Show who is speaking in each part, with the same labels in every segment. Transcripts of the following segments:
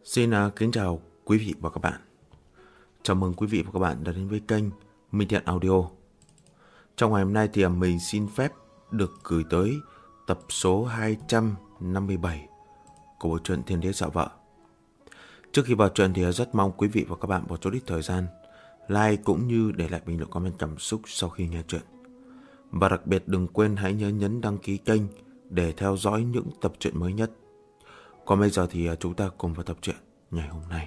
Speaker 1: Xin kính chào quý vị và các bạn. Chào mừng quý vị và các bạn đã đến với kênh Minh Thiện Audio. Trong ngày hôm nay thì mình xin phép được gửi tới tập số 257 của bộ truyện Thiên Đế Sợ Vợ. Trước khi vào truyện thì rất mong quý vị và các bạn bỏ chút ít thời gian like cũng như để lại bình luận comment cảm xúc sau khi nghe truyện. Và đặc biệt đừng quên hãy nhớ nhấn đăng ký kênh để theo dõi những tập truyện mới nhất. Còn bây giờ thì chúng ta cùng vào tập truyện ngày hôm nay.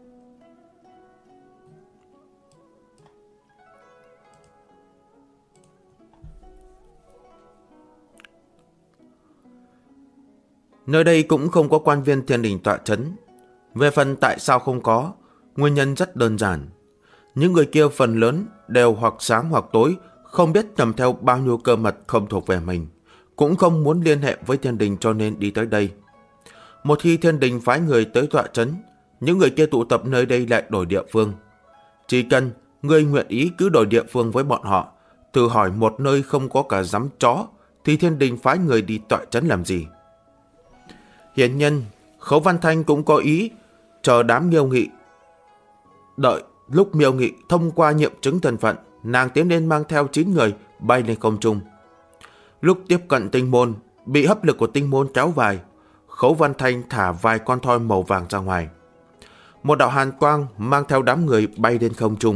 Speaker 1: Nơi đây cũng không có quan viên thiên đình tọa chấn. Về phần tại sao không có, nguyên nhân rất đơn giản. Những người kia phần lớn đều hoặc sáng hoặc tối, không biết cầm theo bao nhiêu cơ mật không thuộc về mình, cũng không muốn liên hệ với thiên đình cho nên đi tới đây. Một khi thiên đình phái người tới tọa chấn, những người kia tụ tập nơi đây lại đổi địa phương. Chỉ cần người nguyện ý cứ đổi địa phương với bọn họ, thử hỏi một nơi không có cả giấm chó, thì thiên đình phái người đi tọa chấn làm gì? Hiển nhiên, Khấu Văn Thanh cũng có ý chờ đám Miêu Nghị. Đợi lúc Miêu Nghị thông qua nghiệm chứng thân phận, nàng tiến lên mang theo 9 người bay lên không trung. Lúc tiếp cận tinh môn, bị hấp lực của tinh môn kéo vài, Khấu Văn Thanh thả vài con thoi màu vàng ra ngoài. Một đạo hàn quang mang theo đám người bay lên không trung.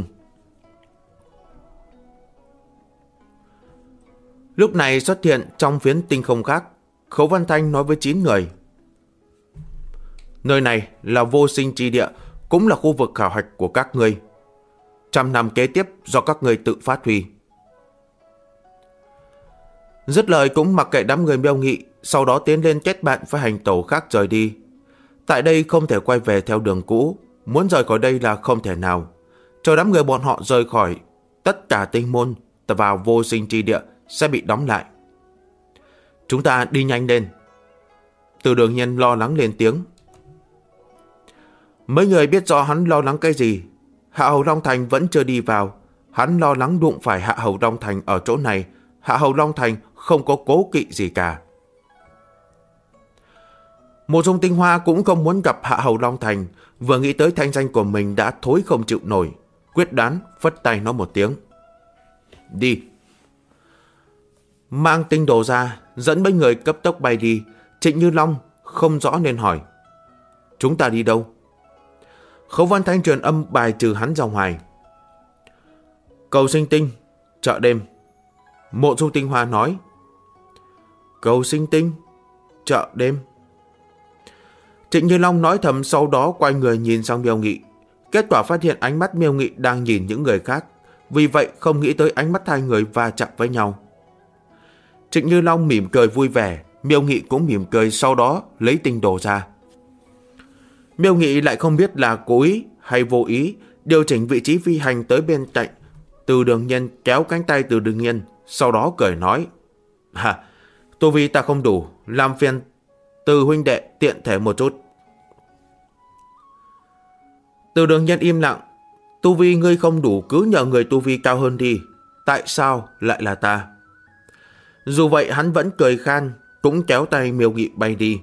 Speaker 1: Lúc này xuất hiện trong phiến tinh không khác, Khấu Văn Thanh nói với 9 người: nơi này là vô sinh chi địa, cũng là khu vực khảo hạch của các ngươi. 100 năm kế tiếp do các ngươi tự phát huy. Dứt lời cũng mặc kệ đám người Miêu Nghị, sau đó tiến lên kết bạn với hành tẩu khác rời đi. Tại đây không thể quay về theo đường cũ, muốn rời khỏi đây là không thể nào. Chờ đám người bọn họ rời khỏi, tất cả tinh môn vào vô sinh chi địa sẽ bị đóng lại. Chúng ta đi nhanh lên. Từ Đường Nhiên lo lắng lên tiếng. Mấy người biết rõ hắn lo lắng cái gì. Hạ Hầu Long Thành vẫn chưa đi vào, hắn lo lắng đụng phải Hạ Hầu Long Thành ở chỗ này. Hạ Hầu Long Thành không có cố kỵ gì cả. Mộ Dung Tinh Hoa cũng không muốn gặp Hạ Hầu Long Thành, vừa nghĩ tới thanh danh của mình đã thối không chịu nổi, quyết đoán phất tay nói một tiếng. Đi. Mang tinh đồ ra, dẫn mấy người cấp tốc bay đi. Trịnh Như Long không rõ nên hỏi: chúng ta đi đâu? Khấu Văn Thanh truyền âm bài trừ hắn ra ngoài. Cầu Sinh Tinh, chợ đêm. Mộ Dung Tinh Hoa nói. Cầu Sinh Tinh, chợ đêm. Trịnh Như Long nói thầm, sau đó quay người nhìn sang Miêu Nghị. Kết quả phát hiện ánh mắt Miêu Nghị đang nhìn những người khác, vì vậy không nghĩ tới ánh mắt hai người va chạm với nhau. Trịnh Như Long mỉm cười vui vẻ, Miêu Nghị cũng mỉm cười, sau đó lấy tinh đồ ra. Miêu Nghị lại không biết là cố ý hay vô ý điều chỉnh vị trí phi hành tới bên cạnh Từ Đường Nhiên, kéo cánh tay Từ Đường Nhiên, sau đó cười nói: tu vi ta không đủ, làm phiền Từ huynh đệ tiện thể một chút. Từ Đường Nhiên im lặng. Tu vi ngươi không đủ cứ nhờ người tu vi cao hơn đi, tại sao lại là ta? Dù vậy hắn vẫn cười khan, cũng kéo tay Miêu Nghị bay đi.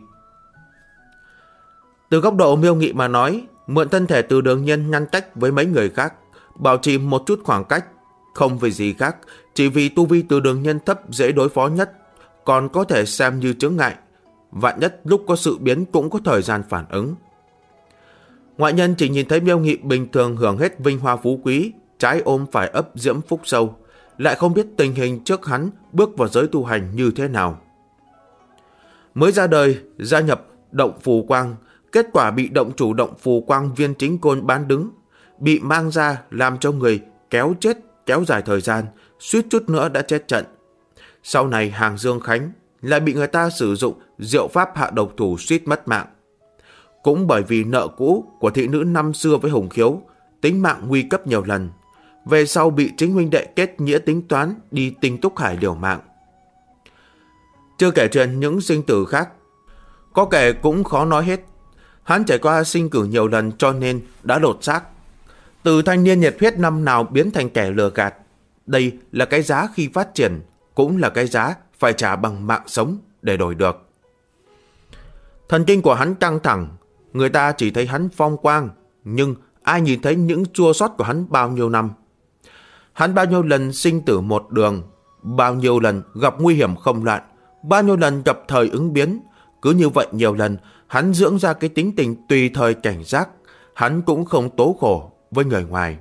Speaker 1: Từ góc độ Miêu Nghị mà nói, mượn thân thể Từ Đường Nhiên ngăn cách với mấy người khác, bảo trì một chút khoảng cách, không vì gì khác, chỉ vì tu vi Từ Đường Nhiên thấp dễ đối phó nhất, còn có thể xem như chướng ngại. Vạn nhất lúc có sự biến cũng có thời gian phản ứng. Ngoại nhân chỉ nhìn thấy Miêu Nghị bình thường hưởng hết vinh hoa phú quý, trái ôm phải ấp diễm phúc sâu, lại không biết tình hình trước hắn bước vào giới tu hành như thế nào. Mới ra đời, gia nhập động phù quang, kết quả bị động chủ động phù quang Viên Chính Côn bán đứng, bị mang ra làm cho người kéo chết, kéo dài thời gian, suýt chút nữa đã chết trận. Sau này Hàng Dương Khánh lại bị người ta sử dụng diệu pháp hạ độc thủ suýt mất mạng. Cũng bởi vì nợ cũ của thị nữ năm xưa với Hùng Khiếu, tính mạng nguy cấp nhiều lần. Về sau bị chính huynh đệ kết nghĩa tính toán đi Tinh Túc Hải liều mạng. Chưa kể chuyện những sinh tử khác, có kể cũng khó nói hết. Hắn trải qua sinh cử nhiều lần cho nên đã lột xác. Từ thanh niên nhiệt huyết năm nào biến thành kẻ lừa gạt. Đây là cái giá khi phát triển, cũng là cái giá phải trả bằng mạng sống để đổi được. Thần kinh của hắn căng thẳng, Người ta chỉ thấy hắn phong quang, nhưng ai nhìn thấy những chua xót của hắn bao nhiêu năm. Hắn bao nhiêu lần sinh tử một đường, bao nhiêu lần gặp nguy hiểm không loạn, bao nhiêu lần gặp thời ứng biến. Cứ như vậy nhiều lần, hắn dưỡng ra cái tính tình tùy thời cảnh giác. Hắn cũng không tố khổ với người ngoài.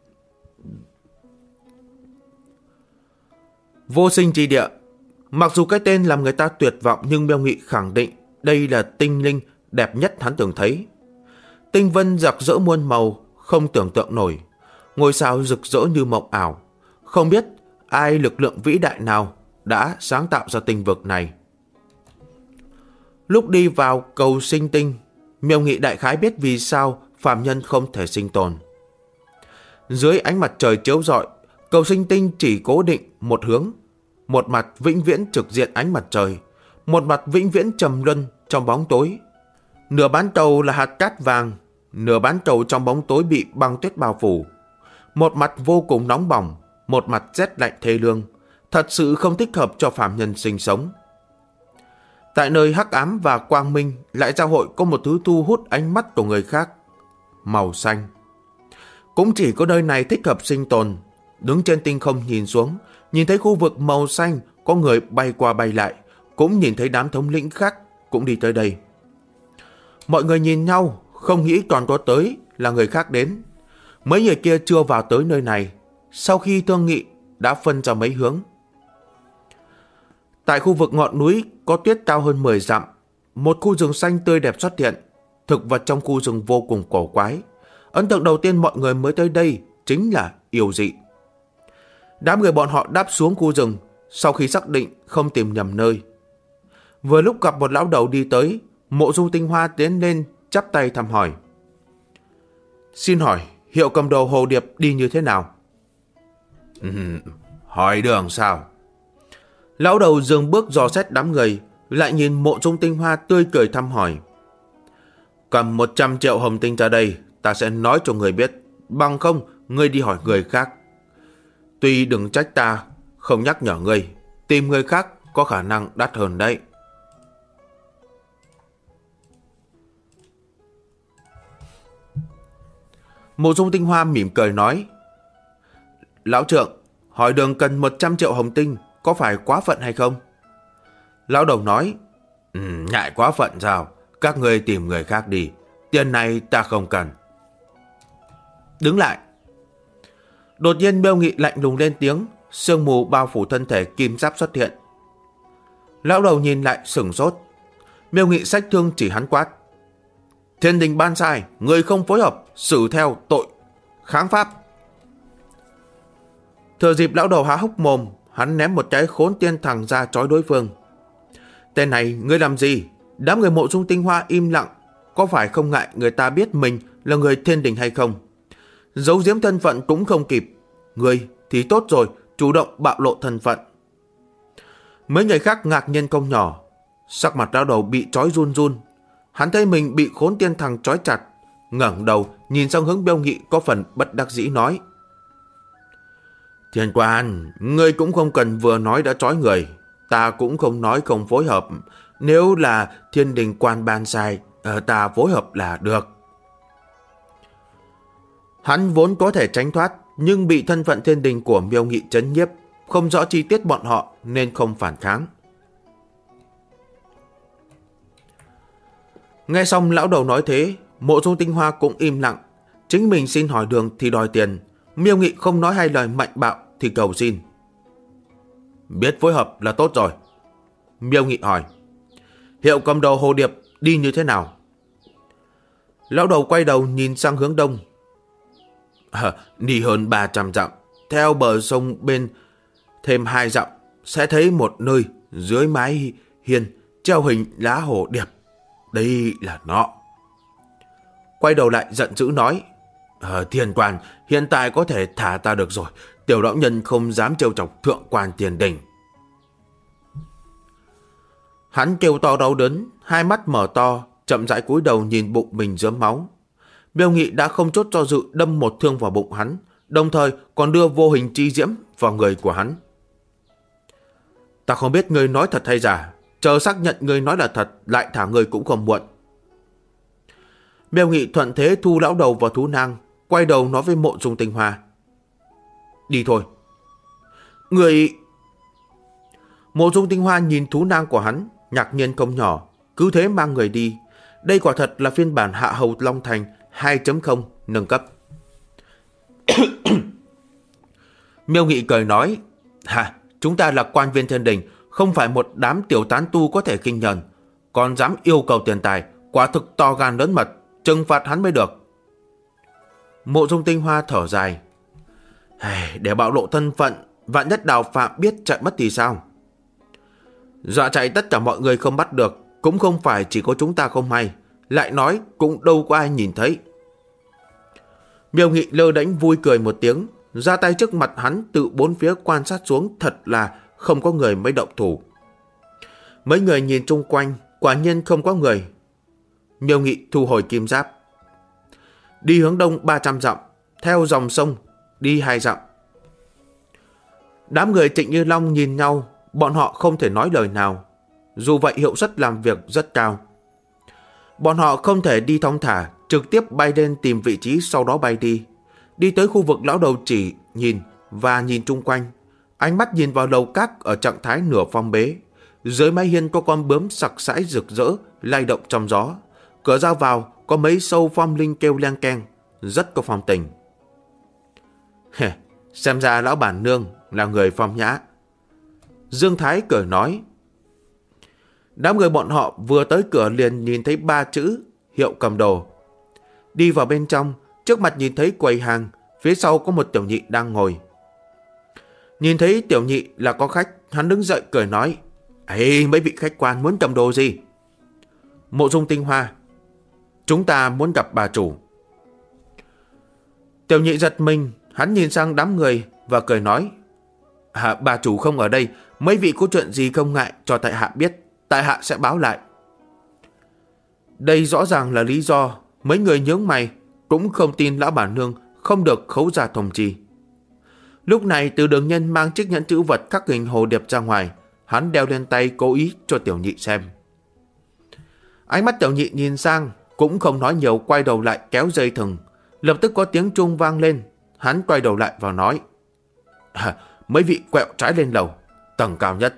Speaker 1: Vô sinh chi địa. Mặc dù cái tên làm người ta tuyệt vọng, nhưng Miêu Nghị khẳng định đây là tinh linh đẹp nhất hắn từng thấy. Tinh vân rực rỡ muôn màu, không tưởng tượng nổi. Ngôi sao rực rỡ như mộng ảo. Không biết ai lực lượng vĩ đại nào đã sáng tạo ra tinh vực này. Lúc đi vào cầu sinh tinh, Miêu Nghị đại khái biết vì sao phàm nhân không thể sinh tồn. Dưới ánh mặt trời chiếu rọi, cầu sinh tinh chỉ cố định một hướng. Một mặt vĩnh viễn trực diện ánh mặt trời, một mặt vĩnh viễn trầm luân trong bóng tối. Nửa bán cầu là hạt cát vàng, nửa bán cầu trong bóng tối bị băng tuyết bao phủ. Một mặt vô cùng nóng bỏng, một mặt rét lạnh thê lương, thật sự không thích hợp cho phàm nhân sinh sống. Tại nơi hắc ám và quang minh lại giao hội có một thứ thu hút ánh mắt của người khác, màu xanh. Cũng chỉ có nơi này thích hợp sinh tồn. Đứng trên tinh không nhìn xuống, nhìn thấy khu vực màu xanh có người bay qua bay lại, cũng nhìn thấy đám thống lĩnh khác cũng đi tới đây. Mọi người nhìn nhau, không nghĩ còn có tới là người khác đến. Mấy người kia chưa vào tới nơi này, sau khi thương nghị đã phân ra mấy hướng. Tại khu vực ngọn núi có tuyết cao hơn 10 dặm, một khu rừng xanh tươi đẹp xuất hiện. Thực vật trong khu rừng vô cùng cổ quái. Ấn tượng đầu tiên mọi người mới tới đây chính là yêu dị. Đám người bọn họ đáp xuống khu rừng sau khi xác định không tìm nhầm nơi. Vừa lúc gặp một lão đầu đi tới, Mộ Dung Tinh Hoa tiến lên chắp tay thăm hỏi. Xin hỏi hiệu cầm đồ Hồ Điệp đi như thế nào? Hỏi đường sao? Lão đầu dừng bước dò xét đám người, lại nhìn Mộ Dung Tinh Hoa tươi cười thăm hỏi. Cầm 100 triệu hồng tinh ra đây, ta sẽ nói cho người biết, bằng không ngươi đi hỏi người khác. Tuy đừng trách ta không nhắc nhở ngươi, tìm người khác có khả năng đắt hơn đấy. Mộ Dung Tinh Hoa mỉm cười nói. Lão trượng, hỏi đường cần 100 triệu hồng tinh, có phải quá phận hay không? Lão đầu nói. Ngại quá phận sao? Các ngươi tìm người khác đi, tiền này ta không cần. Đứng lại. Đột nhiên Miêu Nghị lạnh lùng lên tiếng, sương mù bao phủ thân thể kim giáp xuất hiện. Lão đầu nhìn lại sửng sốt. Miêu Nghị xách thương chỉ hắn quát. Thiên đình ban sai, người không phối hợp, xử theo tội kháng pháp. Thừa dịp lão đầu há hốc mồm, hắn ném một cái khốn tiên thẳng ra trói đối phương. Tên này, ngươi làm gì? Đám người Mộ Dung Tinh Hoa im lặng. Có phải không ngại người ta biết mình là người thiên đình hay không? Giấu giếm thân phận cũng không kịp. Ngươi thì tốt rồi, chủ động bạo lộ thân phận. Mấy người khác ngạc nhiên không nhỏ. Sắc mặt lão đầu bị trói run run. Hắn thấy mình bị khốn tiên thằng trói chặt, ngẩng đầu nhìn sang hướng Miêu Nghị có phần bất đắc dĩ nói. Thiên quan, ngươi cũng không cần vừa nói đã trói người. Ta cũng không nói không phối hợp. Nếu là thiên đình quan ban sai, ta phối hợp là được. Hắn vốn có thể tránh thoát, nhưng bị thân phận thiên đình của Miêu Nghị trấn nhiếp, không rõ chi tiết bọn họ nên không phản kháng. Nghe xong lão đầu nói thế, Mộ Dung Tinh Hoa cũng im lặng. Chính mình xin hỏi đường thì đòi tiền. Miêu Nghị không nói hai lời mạnh bạo thì cầu xin. Biết phối hợp là tốt rồi. Miêu Nghị hỏi. Hiệu cầm đồ Hồ Điệp đi như thế nào? Lão đầu quay đầu nhìn sang hướng đông. Đi hơn 300 dặm, theo bờ sông bên thêm 2 dặm, sẽ thấy một nơi dưới mái hiên treo hình lá hồ điệp. Đây là nó. Quay đầu lại giận dữ nói. Thiên quan, hiện tại có thể thả ta được rồi. Tiểu lão nhân không dám trêu chọc thượng quan tiền đình. Hắn kêu to đau đớn, hai mắt mở to, chậm rãi cúi đầu nhìn bụng mình rớm máu. Miêu Nghị đã không chốt do dự đâm một thương vào bụng hắn, đồng thời còn đưa vô hình chi diễm vào người của hắn. Ta không biết ngươi nói thật hay giả, chờ xác nhận ngươi nói là thật lại thả ngươi cũng không muộn. Miêu Nghị thuận thế thu lão đầu vào thú nang, quay đầu nói với Mộ Dung Tinh Hoa. Đi thôi. Người... Mộ Dung Tinh Hoa nhìn thú nang của hắn, ngạc nhiên không nhỏ, cứ thế mang người đi. Đây quả thật là phiên bản Hạ Hầu Long Thành 2.0 nâng cấp. Miêu Nghị cười nói, chúng ta là quan viên thiên đình, không phải một đám tiểu tán tu có thể khinh nhờn, còn dám yêu cầu tiền tài, quả thực to gan lớn mật, trừng phạt hắn mới được. Mộ Dung Tinh Hoa thở dài, để bạo lộ thân phận, vạn nhất Đào Phạm biết chạy mất thì sao? Dọa chạy tất cả mọi người không bắt được, cũng không phải chỉ có chúng ta không hay, lại nói cũng đâu có ai nhìn thấy. Miêu Nghị lơ đễnh vui cười một tiếng, ra tay trước mặt hắn, từ bốn phía quan sát xuống, thật là không có người mới động thủ. Mấy người nhìn chung quanh, quả nhiên không có người. Miêu Nghị thu hồi kim giáp, đi hướng đông 300 dặm, theo dòng sông đi 2 dặm. Đám người Trịnh Như Long nhìn nhau, bọn họ không thể nói lời nào. Dù vậy hiệu suất làm việc rất cao. Bọn họ không thể đi thong thả, trực tiếp bay lên tìm vị trí, sau đó bay đi. Đi tới khu vực lão đầu chỉ nhìn và nhìn chung quanh. Ánh mắt nhìn vào lầu các ở trạng thái nửa phong bế. Dưới mái hiên có con bướm sặc sãi rực rỡ lay động trong gió. Cửa ra vào có mấy sâu phong linh kêu leng keng, rất có phong tình. Xem ra lão bản nương là người phong nhã. Dương Thái cười nói. Đám người bọn họ vừa tới cửa liền nhìn thấy 3 chữ hiệu cầm đồ. Đi vào bên trong, trước mặt nhìn thấy quầy hàng, phía sau có một tiểu nhị đang ngồi. Nhìn thấy tiểu nhị là có khách, hắn đứng dậy cười nói, mấy vị khách quan muốn cầm đồ gì? Mộ Dung Tinh Hoa, chúng ta muốn gặp bà chủ. Tiểu nhị giật mình, hắn nhìn sang đám người và cười nói, bà chủ không ở đây, mấy vị có chuyện gì không ngại cho tại hạ biết, tại hạ sẽ báo lại. Đây rõ ràng là lý do. Mấy người nhướng mày, cũng không tin lão bản nương không được khấu ra thông chi. Lúc này Từ Đường Nhân mang chiếc nhẫn chữ vật khắc hình hồ điệp ra ngoài, hắn đeo lên tay cố ý cho tiểu nhị xem. Ánh mắt tiểu nhị nhìn sang, cũng không nói nhiều, quay đầu lại kéo dây thừng. Lập tức có tiếng chuông vang lên, hắn quay đầu lại và nói, mấy vị quẹo trái lên lầu, tầng cao nhất.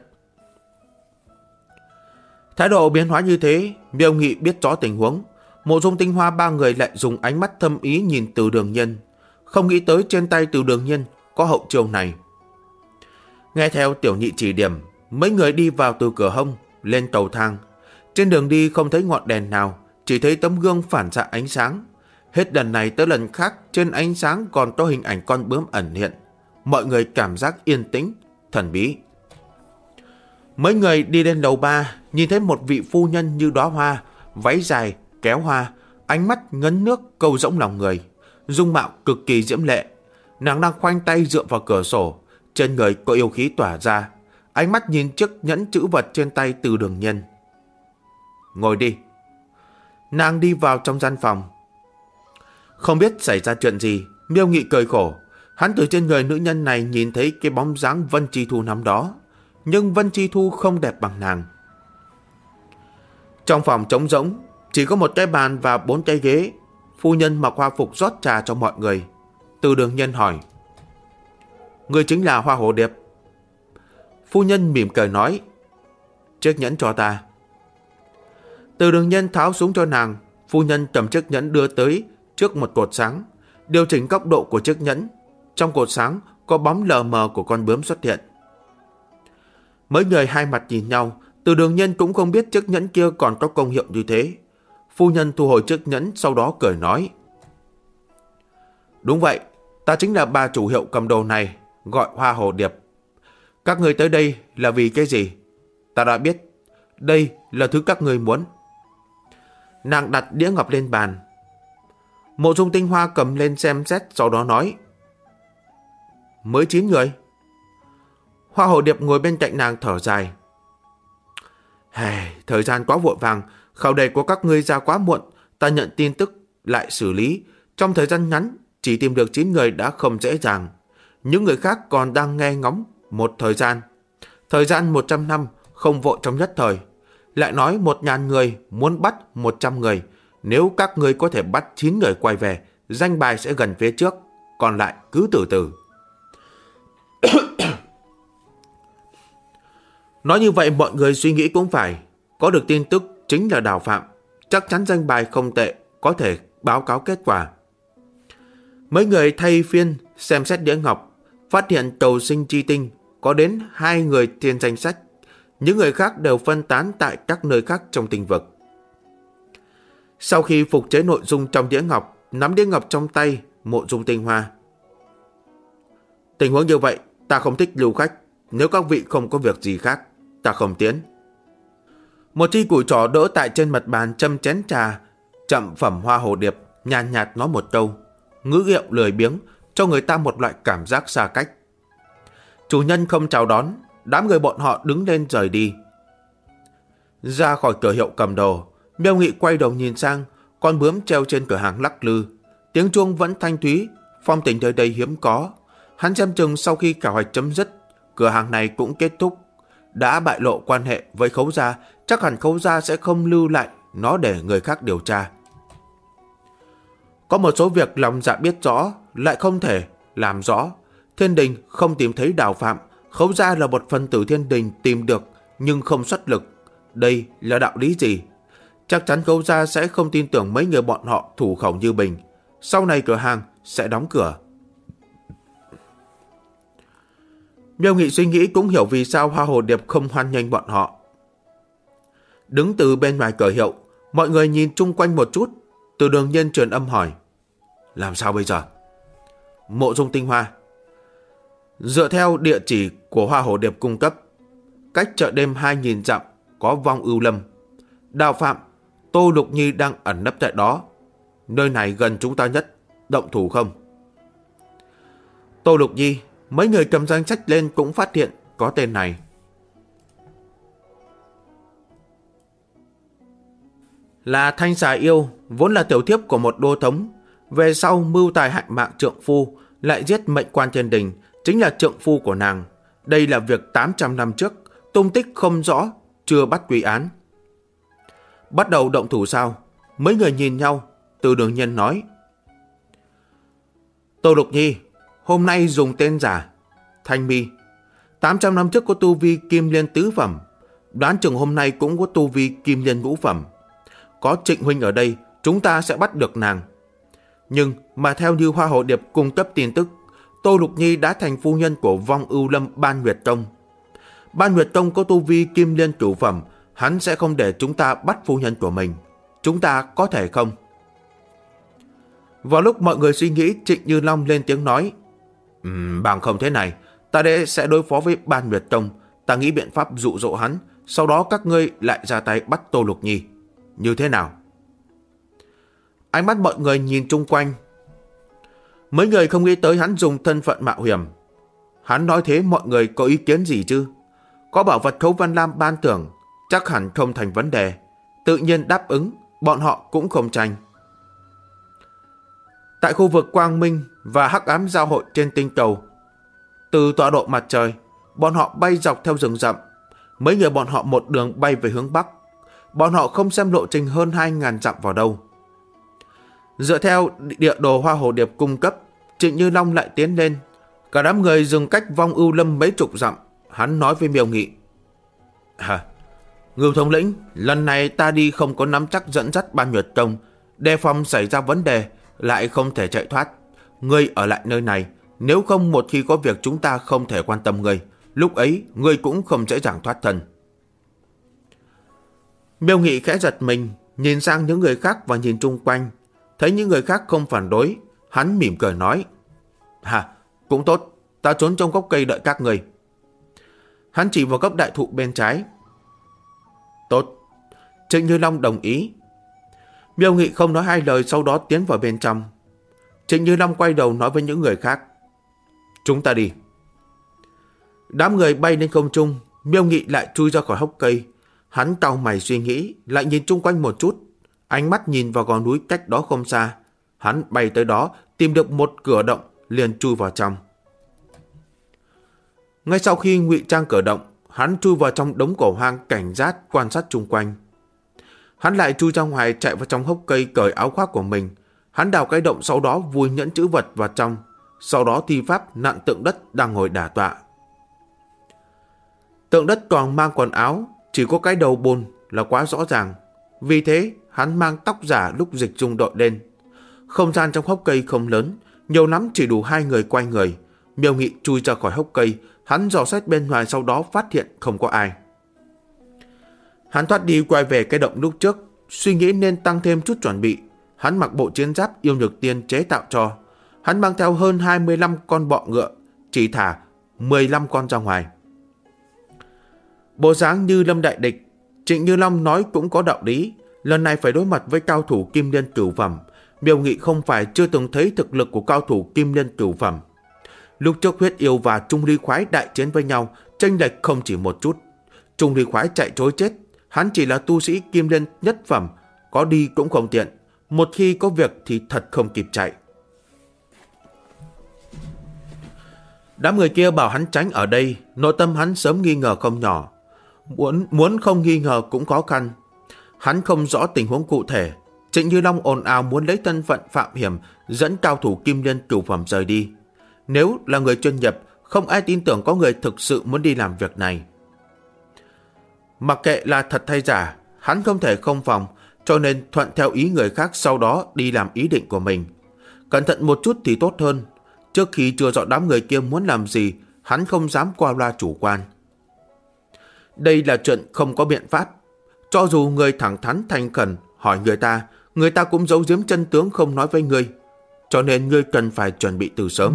Speaker 1: Thái độ biến hóa như thế, Miêu Nghị biết rõ tình huống. Mộ Dung Tinh Hoa 3 người lại dùng ánh mắt thâm ý nhìn Từ Đường Nhân, không nghĩ tới trên tay Từ Đường Nhân có hậu chiêu này. Nghe theo tiểu nhị chỉ điểm, mấy người đi vào từ cửa hông, lên cầu thang. Trên đường đi không thấy ngọn đèn nào, chỉ thấy tấm gương phản xạ ánh sáng. Hết lần này tới lần khác, trên ánh sáng còn có hình ảnh con bướm ẩn hiện. Mọi người cảm giác yên tĩnh, thần bí. Mấy người đi lên lầu 3, nhìn thấy một vị phu nhân như đóa hoa, váy dài, kéo hoa, ánh mắt ngấn nước câu rỗng lòng người, dung mạo cực kỳ diễm lệ. Nàng đang khoanh tay dựa vào cửa sổ, trên người có yêu khí tỏa ra, ánh mắt nhìn chiếc nhẫn chữ vật trên tay Từ Đường Nhân. Ngồi đi. Nàng đi vào trong gian phòng. Không biết xảy ra chuyện gì, Miêu Nghị cười khổ. Hắn từ trên người nữ nhân này nhìn thấy cái bóng dáng Vân Chi Thu năm đó, nhưng Vân Chi Thu không đẹp bằng nàng. Trong phòng trống rỗng, chỉ có một cái bàn và 4 cái ghế. Phu nhân mặc hoa phục rót trà cho mọi người. Từ Đường Nhân hỏi, người chính là Hoa Hồ Điệp? Phu nhân mỉm cười nói, chiếc nhẫn cho ta. Từ Đường Nhân tháo xuống cho nàng. Phu nhân cầm chiếc nhẫn đưa tới trước một cột sáng, điều chỉnh góc độ của chiếc nhẫn. Trong cột sáng có bóng lờ mờ của con bướm xuất hiện. Mấy người hai mặt nhìn nhau. Từ Đường Nhân cũng không biết chiếc nhẫn kia còn có công hiệu như thế. Phu nhân thu hồi chiếc nhẫn, sau đó cười nói, đúng vậy, ta chính là bà chủ hiệu cầm đồ này, gọi Hoa Hồ Điệp. Các người tới đây là vì cái gì? Ta đã biết, đây là thứ các người muốn. Nàng đặt đĩa ngọc lên bàn. Mộ Dung Tinh Hoa cầm lên xem xét, sau đó nói, mới 9 người. Hoa Hồ Điệp ngồi bên cạnh nàng thở dài, thời gian quá vội vàng, khảo đề của các ngươi ra quá muộn, ta nhận tin tức lại xử lý. Trong thời gian ngắn chỉ tìm được 9 người đã không dễ dàng. Những người khác còn đang nghe ngóng một thời gian. Thời gian 100 năm không vội trong nhất thời. Lại nói 1.000 người muốn bắt 100 người, Nếu các ngươi có thể bắt 9 người quay về, danh bài sẽ gần phía trước, còn lại cứ từ từ. Nói như vậy mọi người suy nghĩ cũng phải. Có được tin tức chính là Đào Phạm. Chắc chắn danh bài không tệ, có thể báo cáo kết quả. Mấy người thay phiên xem xét đĩa ngọc, phát hiện cầu sinh chi tinh có đến 2 người trên danh sách. Những người khác đều phân tán tại các nơi khác trong tinh vực. Sau khi phục chế nội dung trong đĩa ngọc, nắm đĩa ngọc trong tay, Mộ Dung Tinh Hoa. Tình huống như vậy, ta không thích lưu khách. Nếu các vị không có việc gì khác, ta không tiến. Một chi củi trỏ đỡ tại trên mặt bàn châm chén trà, chậm phẩm hoa hồ điệp, nhàn nhạt nói một câu, ngữ điệu lười biếng, cho người ta một loại cảm giác xa cách. Chủ nhân không chào đón, đám người bọn họ đứng lên rời đi. Ra khỏi cửa hiệu cầm đồ, Miêu Nghị quay đầu nhìn sang, con bướm treo trên cửa hàng lắc lư. Tiếng chuông vẫn thanh thúy, phong tình nơi đây hiếm có. Hắn xem chừng sau khi khảo hạch chấm dứt, cửa hàng này cũng kết thúc. Đã bại lộ quan hệ với Khấu gia, chắc hẳn Khấu gia sẽ không lưu lại nó để người khác điều tra. Có một số việc lòng dạ biết rõ, lại không thể làm rõ. Thiên đình không tìm thấy Đào Phạm, Khấu gia là một phần tử thiên đình tìm được nhưng không xuất lực. Đây là đạo lý gì? Chắc chắn Khấu gia sẽ không tin tưởng mấy người bọn họ thủ khẩu như bình. Sau này cửa hàng sẽ đóng cửa. Miêu Nghị suy nghĩ cũng hiểu vì sao Hoa Hồ Điệp không hoan nghênh bọn họ. Đứng từ bên ngoài cửa hiệu, mọi người nhìn chung quanh một chút. Từ Đường Nhiên truyền âm hỏi, làm sao bây giờ? Mộ Dung Tinh Hoa, dựa theo địa chỉ của Hoa Hồ Điệp cung cấp, cách chợ đêm 2000 dặm có Vong Ưu Lâm. Đào Phạm, Tô Lục Nhi đang ẩn nấp tại đó. Nơi này gần chúng ta nhất, động thủ không? Tô Lục Nhi, mấy người cầm danh sách lên cũng phát hiện có tên này. Là Thanh Xà Yêu, vốn là tiểu thiếp của một đô thống. Về sau mưu tài hại mạng trượng phu, lại giết mệnh quan thiên đình, chính là trượng phu của nàng. Đây là việc 800 năm trước, tung tích không rõ, chưa bắt quy án. Bắt đầu động thủ sao? Mấy người nhìn nhau, Từ Đường Nhiên nói. Tô Lục Nhi, hôm nay dùng tên giả. Thanh Mi, 800 năm trước có tu vi Kim Liên tứ phẩm, đoán chừng hôm nay cũng có tu vi Kim Liên ngũ phẩm. Có Trịnh huynh ở đây, chúng ta sẽ bắt được nàng. Nhưng mà theo như Hoa Hồ Điệp cung cấp tin tức, Tô Lục Nhi đã thành phu nhân của Vong Ưu Lâm Ban Nguyệt Tông. Ban Nguyệt Tông có tu vi Kim Liên cửu phẩm, hắn sẽ không để chúng ta bắt phu nhân của mình. Chúng ta có thể không? Vào lúc mọi người suy nghĩ, Trịnh Như Long lên tiếng nói, bằng không thế này, ta sẽ đối phó với Ban Nguyệt Tông. Ta nghĩ biện pháp dụ dỗ hắn, sau đó các ngươi lại ra tay bắt Tô Lục Nhi. Như thế nào? Ánh mắt mọi người nhìn chung quanh. Mấy người không nghĩ tới hắn dùng thân phận mạo hiểm. Hắn nói thế mọi người có ý kiến gì chứ? Có bảo vật Khấu Văn Lam ban thưởng, chắc hẳn không thành vấn đề. Tự nhiên đáp ứng, bọn họ cũng không tranh. Tại khu vực Quang Minh và Hắc Ám giao hội trên tinh cầu, từ tọa độ mặt trời, bọn họ bay dọc theo rừng rậm. Mấy người bọn họ một đường bay về hướng Bắc. Bọn họ không xem lộ trình hơn 2000 dặm vào đâu. Dựa theo địa đồ Hoa Hồ Điệp cung cấp, Trịnh Như Long lại tiến lên. Cả đám người dừng cách Vong Ưu Lâm mấy chục dặm. Hắn nói với Miêu Nghị, Ngưu thống lĩnh, lần này ta đi không có nắm chắc dẫn dắt Ban Nguyệt Tông, đề phòng xảy ra vấn đề, lại không thể chạy thoát. Ngươi ở lại nơi này, nếu không một khi có việc chúng ta không thể quan tâm ngươi, lúc ấy ngươi cũng không dễ dàng thoát thân. Miêu Nghị khẽ giật mình, nhìn sang những người khác và nhìn chung quanh. Thấy những người khác không phản đối, hắn mỉm cười nói, cũng tốt, ta trốn trong gốc cây đợi các người. Hắn chỉ vào gốc đại thụ bên trái. Tốt. Trịnh Như Long đồng ý. Miêu Nghị không nói hai lời, sau đó tiến vào bên trong. Trịnh Như Long quay đầu nói với những người khác, chúng ta đi. Đám người bay lên không trung, Miêu Nghị lại chui ra khỏi hốc cây. Hắn cau mày suy nghĩ, lại nhìn chung quanh một chút. Ánh mắt nhìn vào gò núi cách đó không xa. Hắn bay tới đó, tìm được một cửa động, liền chui vào trong. Ngay sau khi ngụy trang cửa động, hắn chui vào trong đống cỏ hoang cảnh giác quan sát chung quanh. Hắn lại chui ra ngoài, chạy vào trong hốc cây, cởi áo khoác của mình. Hắn đào cái động, sau đó vùi nhẫn chữ vật vào trong. Sau đó thi pháp nặn tượng đất đang ngồi đả tọa. Tượng đất còn mang quần áo, chỉ có cái đầu bồn là quá rõ ràng. Vì thế hắn mang tóc giả lúc dịch dung đội lên. Không gian trong hốc cây không lớn, nhiều lắm chỉ đủ 2 người quay người. Miêu Nghị chui ra khỏi hốc cây, hắn dò xét bên ngoài, sau đó phát hiện không có ai. Hắn thoát đi quay về cái động lúc trước, suy nghĩ nên tăng thêm chút chuẩn bị. Hắn mặc bộ chiến giáp yêu nhược tiên chế tạo cho. Hắn mang theo hơn 25 con bọ ngựa, chỉ thả 15 con ra ngoài. Bộ dáng như lâm đại địch, Trịnh Như Long nói cũng có đạo lý. Lần này phải đối mặt với cao thủ kim liên cửu phẩm. Miêu Nghị không phải chưa từng thấy thực lực của cao thủ kim liên cửu phẩm. Lúc trước Huyết Yêu và Trung Ly Khoái đại chiến với nhau, chênh lệch không chỉ một chút. Trung Ly Khoái chạy trối chết, hắn chỉ là tu sĩ kim liên nhất phẩm, có đi cũng không tiện. Một khi có việc thì thật không kịp chạy. Đám người kia bảo hắn tránh ở đây, nội tâm hắn sớm nghi ngờ không nhỏ. Muốn không nghi ngờ cũng khó khăn. Hắn không rõ tình huống cụ thể. Trịnh Như Long ồn ào muốn lấy thân phận phạm hiểm dẫn cao thủ kim liên cửu phẩm rời đi. Nếu là người chuyên nghiệp, không ai tin tưởng có người thực sự muốn đi làm việc này. Mặc kệ là thật hay giả, hắn không thể không phòng, cho nên thuận theo ý người khác, sau đó đi làm ý định của mình. Cẩn thận một chút thì tốt hơn. Trước khi chưa rõ đám người kia muốn làm gì, hắn không dám qua loa chủ quan. Đây là chuyện không có biện pháp. Cho dù người thẳng thắn thành khẩn hỏi người ta cũng giấu giếm chân tướng không nói với ngươi. Cho nên ngươi cần phải chuẩn bị từ sớm.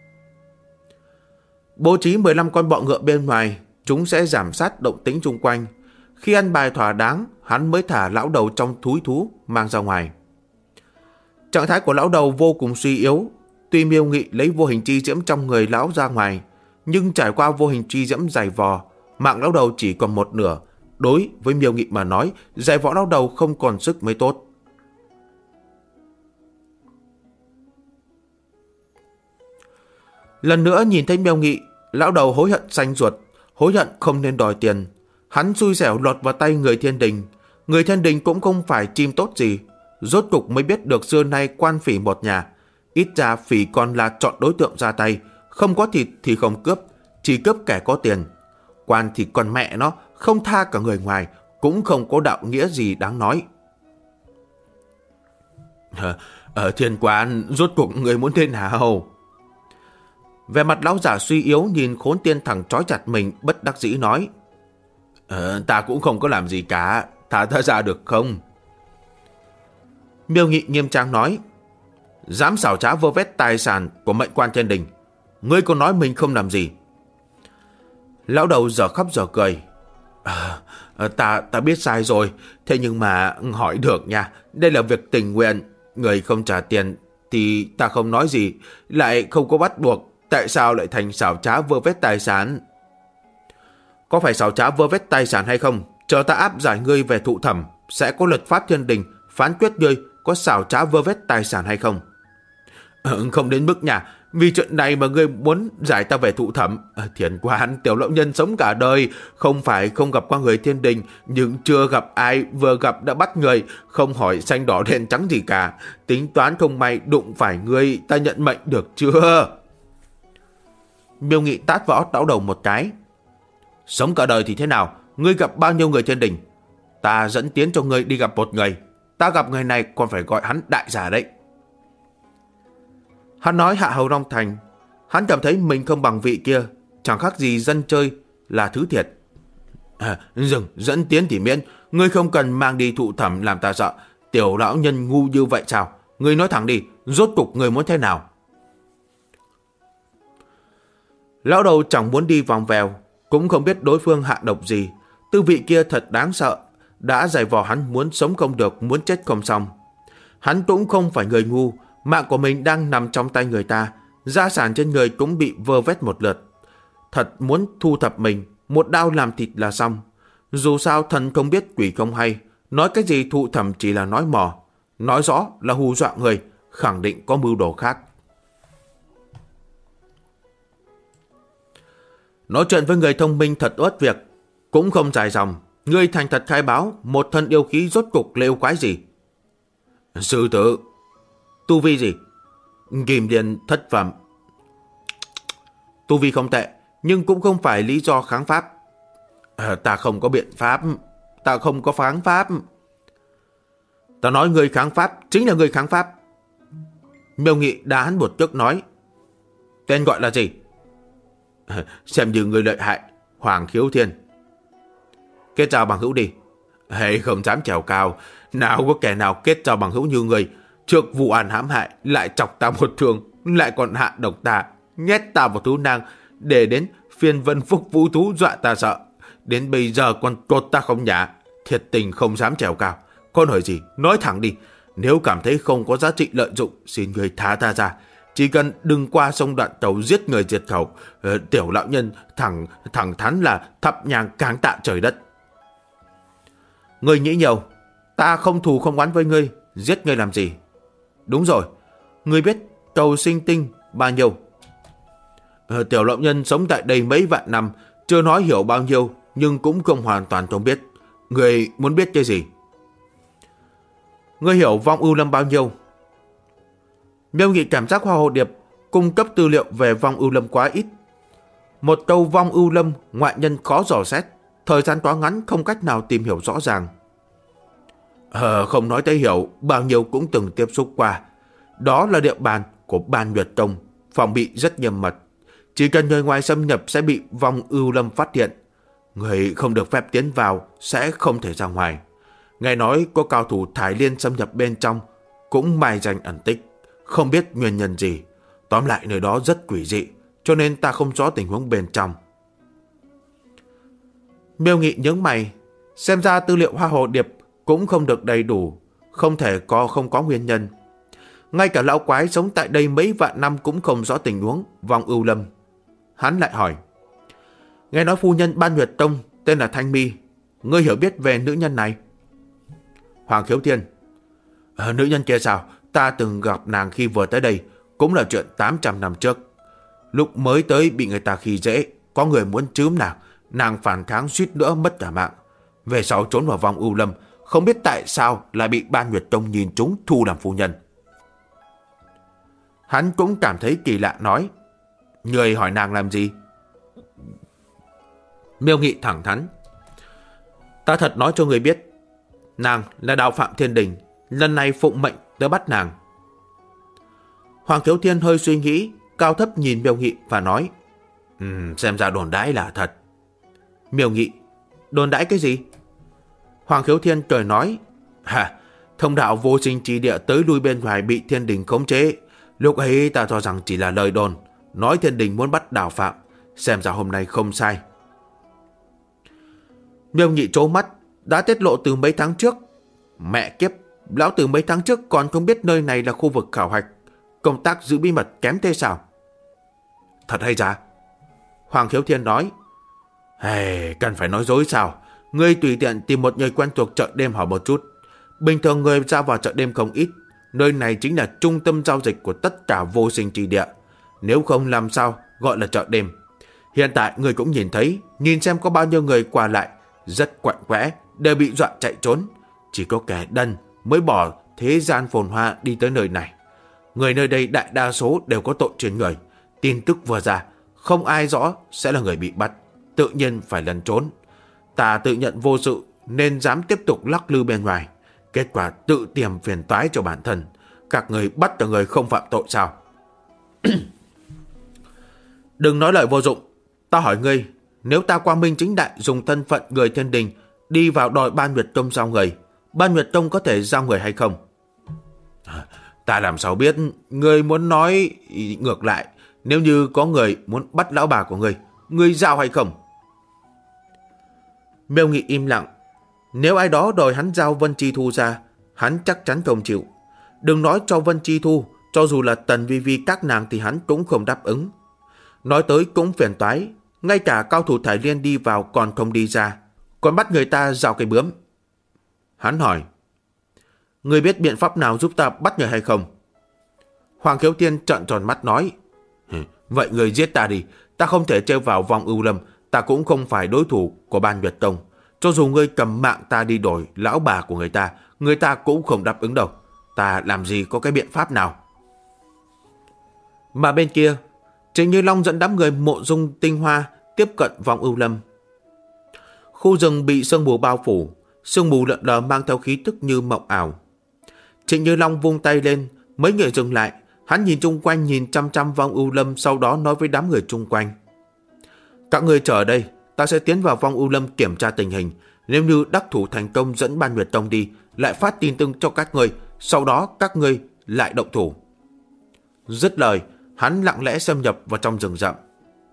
Speaker 1: Bố trí 15 con bọ ngựa bên ngoài, chúng sẽ giảm sát động tĩnh xung quanh. Khi ăn bài thỏa đáng, hắn mới thả lão đầu trong thúi thú mang ra ngoài. Trạng thái của lão đầu vô cùng suy yếu. Tuy Miêu Nghị lấy vô hình chi diễm trong người lão ra ngoài, nhưng trải qua vô hình chi diễm dày vò, mạng lão đầu chỉ còn một nửa. Đối với Miêu Nghị mà nói, dày võ lão đầu không còn sức mới tốt. Lần nữa nhìn thấy Miêu Nghị, lão đầu hối hận xanh ruột, hối hận không nên đòi tiền. Hắn xui xẻo lọt vào tay người thiên đình. Người thiên đình cũng không phải chim tốt gì. Rốt cục mới biết được xưa nay quan phỉ một nhà. Ít ra phỉ còn là chọn đối tượng ra tay. Không có thịt thì không cướp, chỉ cướp kẻ có tiền. Quan thì còn mẹ nó, không tha cả người ngoài, cũng không có đạo nghĩa gì đáng nói. Ở thiên quan, rốt cuộc người muốn thế nào? Về mặt lão giả suy yếu nhìn Khốn Tiên thẳng trói chặt mình, bất đắc dĩ nói. Ta cũng không có làm gì cả, thả ta ra được không? Miêu Nghị nghiêm trang nói. Dám xảo trá vơ vét tài sản của mệnh quan thiên đình, ngươi có nói mình không làm gì? Lão đầu giờ khóc giờ cười. Ta biết sai rồi, thế nhưng mà hỏi được nha, đây là việc tình nguyện, người không trả tiền thì ta không nói gì, lại không có bắt buộc, tại sao lại thành xảo trá vơ vét tài sản? Có phải xảo trá vơ vét tài sản hay không, chờ ta áp giải ngươi về thụ thẩm, sẽ có luật pháp thiên đình phán quyết ngươi có xảo trá vơ vét tài sản hay không. Không đến mức nhà, vì chuyện này mà ngươi muốn giải ta về thụ thẩm. Thiền quan, tiểu lão nhân sống cả đời, không phải không gặp qua người thiên đình, nhưng chưa gặp ai vừa gặp đã bắt người, không hỏi xanh đỏ đen trắng gì cả. Tính toán không may đụng phải ngươi, ta nhận mệnh được chưa? Miêu Nghị tát vào óc lão đầu một cái. Sống cả đời thì thế nào? Ngươi gặp bao nhiêu người thiên đình? Ta dẫn tiến cho ngươi đi gặp một người. Ta gặp người này còn phải gọi hắn đại giả đấy. Hắn nói hạ hầu Long Thành. Hắn cảm thấy mình không bằng vị kia, chẳng khác gì dân chơi là thứ thiệt. Dừng, dẫn tiến thì miễn, ngươi không cần mang đi thụ thẩm làm ta sợ. Tiểu lão nhân ngu như vậy sao? Ngươi nói thẳng đi, rốt cục ngươi muốn thế nào? Lão đầu chẳng muốn đi vòng vèo, cũng không biết đối phương hạ độc gì. Tư vị kia thật đáng sợ, đã dày vò hắn muốn sống không được, muốn chết không xong. Hắn cũng không phải người ngu, mạng của mình đang nằm trong tay người ta, gia sản trên người cũng bị vơ vét một lượt. Thật muốn thu thập mình, một đao làm thịt là xong. Dù sao thần không biết quỷ không hay, nói cái gì thụ thẩm chỉ là nói mò, nói rõ là hù dọa người, khẳng định có mưu đồ khác. Nói chuyện với người thông minh thật uất việc, cũng không dài dòng. Ngươi thành thật khai báo, một thân yêu khí rốt cục là yêu quái gì? Sư tử. Tu vi gì? Kim Điền thất phẩm. Tu vi không tệ, nhưng cũng không phải lý do kháng pháp. Ta không có biện pháp. Ta không có kháng pháp. Ta nói ngươi kháng pháp, chính là ngươi kháng pháp. Miêu Nghị đá hắn một cước nói. Tên gọi là gì? Xem như người lợi hại, Hoàng Khiếu Thiên. Kết giao bằng hữu đi. Hay không dám trèo cao, nào có kẻ nào kết giao bằng hữu như người, trước vụ án hãm hại lại chọc ta một thương, lại còn hạ độc ta, nhét ta vào thú nang, để đến phiên Vân Phúc vũ thú dọa ta sợ. Đến bây giờ còn cột ta không nhả, thiệt tình không dám trèo cao. Con hỏi gì, nói thẳng đi. Nếu cảm thấy không có giá trị lợi dụng, xin người thả ta ra. Chỉ cần đừng qua sông Đoạn Tàu giết người diệt khẩu. Tiểu lão nhân thẳng thắn là thắp nhang cáng tạ trời đất. Ngươi nghĩ nhiều. Ta không thù không oán với ngươi, giết ngươi làm gì? Đúng rồi, ngươi biết cầu sinh tinh bao nhiêu? Tiểu lão nhân sống tại đây mấy vạn năm, chưa nói hiểu bao nhiêu, nhưng cũng không hoàn toàn không biết. Ngươi muốn biết cái gì? Ngươi hiểu vong ưu lâm bao nhiêu? Miêu Nghị cảm giác Hoa Hồ Điệp cung cấp tư liệu về vong ưu lâm quá ít. Một câu vong ưu lâm ngoại nhân khó dò xét, thời gian quá ngắn không cách nào tìm hiểu rõ ràng. Không nói tới hiểu, bao nhiêu cũng từng tiếp xúc qua. Đó là địa bàn của Ban Nguyệt Tông, phòng bị rất nghiêm mật. Chỉ cần người ngoài xâm nhập sẽ bị vong ưu lâm phát hiện. Người không được phép tiến vào sẽ không thể ra ngoài. Nghe nói có cao thủ Thái Liên xâm nhập bên trong, cũng mai danh ẩn tích, không biết nguyên nhân gì. Tóm lại nơi đó rất quỷ dị, cho nên ta không rõ tình huống bên trong. Miêu Nghị nhướng mày, xem ra tư liệu Hoa Hồ Điệp cũng không được đầy đủ, không thể không có nguyên nhân. Ngay cả lão quái sống tại đây mấy vạn năm cũng không rõ tình huống vong ưu lâm. Hắn lại hỏi, nghe nói phu nhân Ban Nguyệt Tông tên là Thanh Mi, ngươi hiểu biết về nữ nhân này? Hoàng Khiếu Thiên, nữ nhân kia sao? Ta từng gặp nàng khi vừa tới đây, cũng là chuyện 800 năm trước. Lúc mới tới bị người ta khi dễ, có người muốn trướm nàng phản kháng suýt nữa mất cả mạng. Về sau trốn vào vong ưu lâm, không biết tại sao lại bị Ban Nguyệt Tông nhìn trúng thu làm phu nhân. Hắn cũng cảm thấy kỳ lạ nói, người hỏi nàng làm gì? Miêu Nghị thẳng thắn, ta thật nói cho người biết, nàng là đạo phạm Thiên Đình, lần này phụng mệnh tới bắt nàng. Hoàng Khiếu Thiên hơi suy nghĩ, cao thấp nhìn Miêu Nghị và nói, xem ra đồn đãi là thật. Miêu Nghị, đồn đãi cái gì? Hoàng Khiếu Thiên cười nói, thông đạo vô sinh chi địa tới lui bên ngoài bị Thiên Đình khống chế. Lúc ấy ta cho rằng chỉ là lời đồn, nói Thiên Đình muốn bắt đạo phạm, xem ra hôm nay không sai. Miêu Nghị trố mắt, đã tiết lộ từ mấy tháng trước. Mẹ kiếp, lão từ mấy tháng trước còn không biết nơi này là khu vực khảo hạch, công tác giữ bí mật kém thế sao? Thật hay giả? Hoàng Khiếu Thiên nói, cần phải nói dối sao? Ngươi tùy tiện tìm một người quen thuộc chợ đêm hỏi một chút. Bình thường người ra vào chợ đêm không ít, nơi này chính là trung tâm giao dịch của tất cả vô sinh trì địa. Nếu không làm sao gọi là chợ đêm. Hiện tại người cũng nhìn thấy, nhìn xem có bao nhiêu người qua lại, rất quạnh quẽ, đều bị dọa chạy trốn. Chỉ có kẻ đần mới bỏ thế gian phồn hoa đi tới nơi này. Người nơi đây đại đa số đều có tội trên người. Tin tức vừa ra, không ai rõ sẽ là người bị bắt, tự nhiên phải lẩn trốn. Ta tự nhận vô sự nên dám tiếp tục lắc lư bên ngoài. Kết quả tự tìm phiền toái cho bản thân. Các người bắt được người không phạm tội sao? Đừng nói lời vô dụng. Ta hỏi ngươi, nếu ta quang minh chính đại dùng thân phận người Thiên Đình đi vào đòi Ban Nguyệt Tông giao người, Ban Nguyệt Tông có thể giao người hay không? Ta làm sao biết? Ngươi muốn nói ngược lại, nếu như có người muốn bắt lão bà của ngươi giao hay không? Miêu Nghị im lặng. Nếu ai đó đòi hắn giao Vân Chi Thu ra, hắn chắc chắn không chịu. Đừng nói cho Vân Chi Thu, cho dù là Tần Vi Vi các nàng thì hắn cũng không đáp ứng. Nói tới cũng phiền toái, ngay cả cao thủ Thái Liên đi vào còn không đi ra, còn bắt người ta giao cái bướm. Hắn hỏi, ngươi biết biện pháp nào giúp ta bắt người hay không? Hoàng Khiếu Thiên trợn tròn mắt nói, vậy người giết ta đi, ta không thể trêu vào vong ưu lâm, ta cũng không phải đối thủ của Ban Nguyệt Tông. Cho dù ngươi cầm mạng ta đi đổi lão bà của người ta cũng không đáp ứng đâu. Ta làm gì có cái biện pháp nào. Mà bên kia, Trịnh Như Long dẫn đám người Mộ Dung Tinh Hoa tiếp cận vòng ưu lâm. Khu rừng bị sương mù bao phủ, sương mù lợn lờ mang theo khí tức như mộng ảo. Trịnh Như Long vung tay lên, mấy người dừng lại. Hắn nhìn chung quanh, nhìn chăm chăm vòng ưu lâm, sau đó nói với đám người chung quanh: các người chờ ở đây, ta sẽ tiến vào vòng ưu lâm kiểm tra tình hình. Nếu như đắc thủ thành công dẫn Ban Nguyệt Tông đi, lại phát tin tức cho các người, sau đó các người lại động thủ. Dứt lời, hắn lặng lẽ xâm nhập vào trong rừng rậm.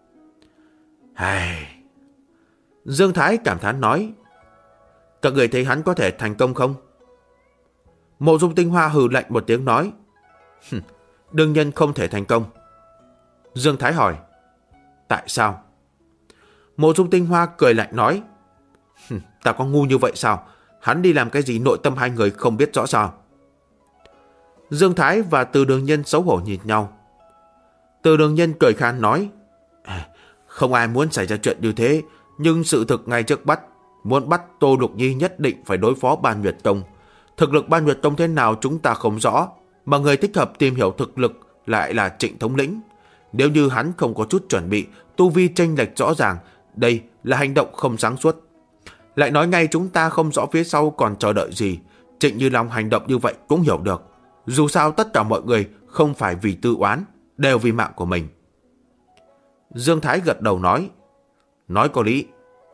Speaker 1: Dương Thái cảm thán nói: các người thấy hắn có thể thành công không? Mộ Dung Tinh Hoa hừ lạnh một tiếng nói: đương nhiên không thể thành công. Dương Thái hỏi: tại sao? Mộ Dung Tinh Hoa cười lạnh nói: ta có ngu như vậy sao? Hắn đi làm cái gì nội tâm hai người không biết rõ sao? Dương Thái và Từ Đường Nhân xấu hổ nhìn nhau. Từ Đường Nhân cười khan nói: không ai muốn xảy ra chuyện như thế, nhưng sự thực ngay trước mắt, muốn bắt Tô Lục Nhi nhất định phải đối phó Ban Nguyệt Tông. Thực lực Ban Nguyệt Tông thế nào chúng ta không rõ, mà người thích hợp tìm hiểu thực lực lại là Trịnh thống lĩnh. Nếu như hắn không có chút chuẩn bị, tu vi chênh lệch rõ ràng, đây là hành động không sáng suốt. Lại nói ngay chúng ta không rõ phía sau còn chờ đợi gì. Trịnh Như Long hành động như vậy cũng hiểu được. Dù sao tất cả mọi người không phải vì tư oán, đều vì mạng của mình. Dương Thái gật đầu nói: nói có lý.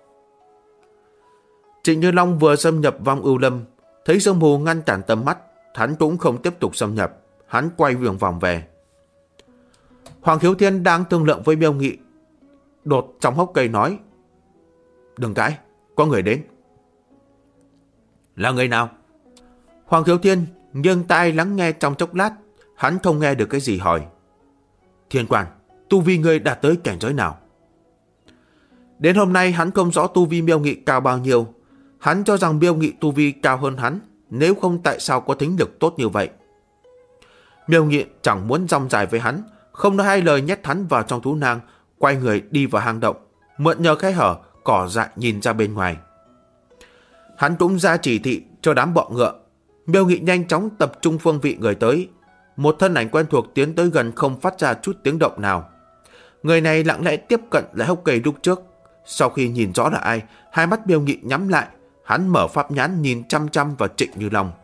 Speaker 1: Trịnh Như Long vừa xâm nhập vong ưu lâm, thấy sương mù ngăn cản tầm mắt, hắn cũng không tiếp tục xâm nhập. Hắn quay vòng về. Hoàng Khiếu Thiên đang thương lượng với Miêu Nghị, đột trong hốc cây nói: đừng cãi, có người đến. Là người nào? Hoàng Khiếu Thiên nghiêng tai lắng nghe trong chốc lát, hắn không nghe được cái gì hỏi: Thiên Quan, tu vi ngươi đạt tới cảnh giới nào? Đến hôm nay hắn không rõ tu vi Miêu Nghị cao bao nhiêu. Hắn cho rằng Miêu Nghị tu vi cao hơn hắn, nếu không tại sao có thính lực tốt như vậy. Miêu Nghị chẳng muốn rong dài với hắn, không nói hai lời nhét hắn vào trong thú nang, quay người đi vào hang động, mượn nhờ khe hở cỏ dại nhìn ra bên ngoài. Hắn cũng ra chỉ thị cho đám bọ ngựa. Miêu Nghị nhanh chóng tập trung phương vị người tới. Một thân ảnh quen thuộc tiến tới gần, không phát ra chút tiếng động nào. Người này lặng lẽ tiếp cận lại hốc cây lúc trước. Sau khi nhìn rõ là ai, hai mắt Miêu Nghị nhắm lại, hắn mở pháp nhãn nhìn chăm chăm vào Trịnh Như Long.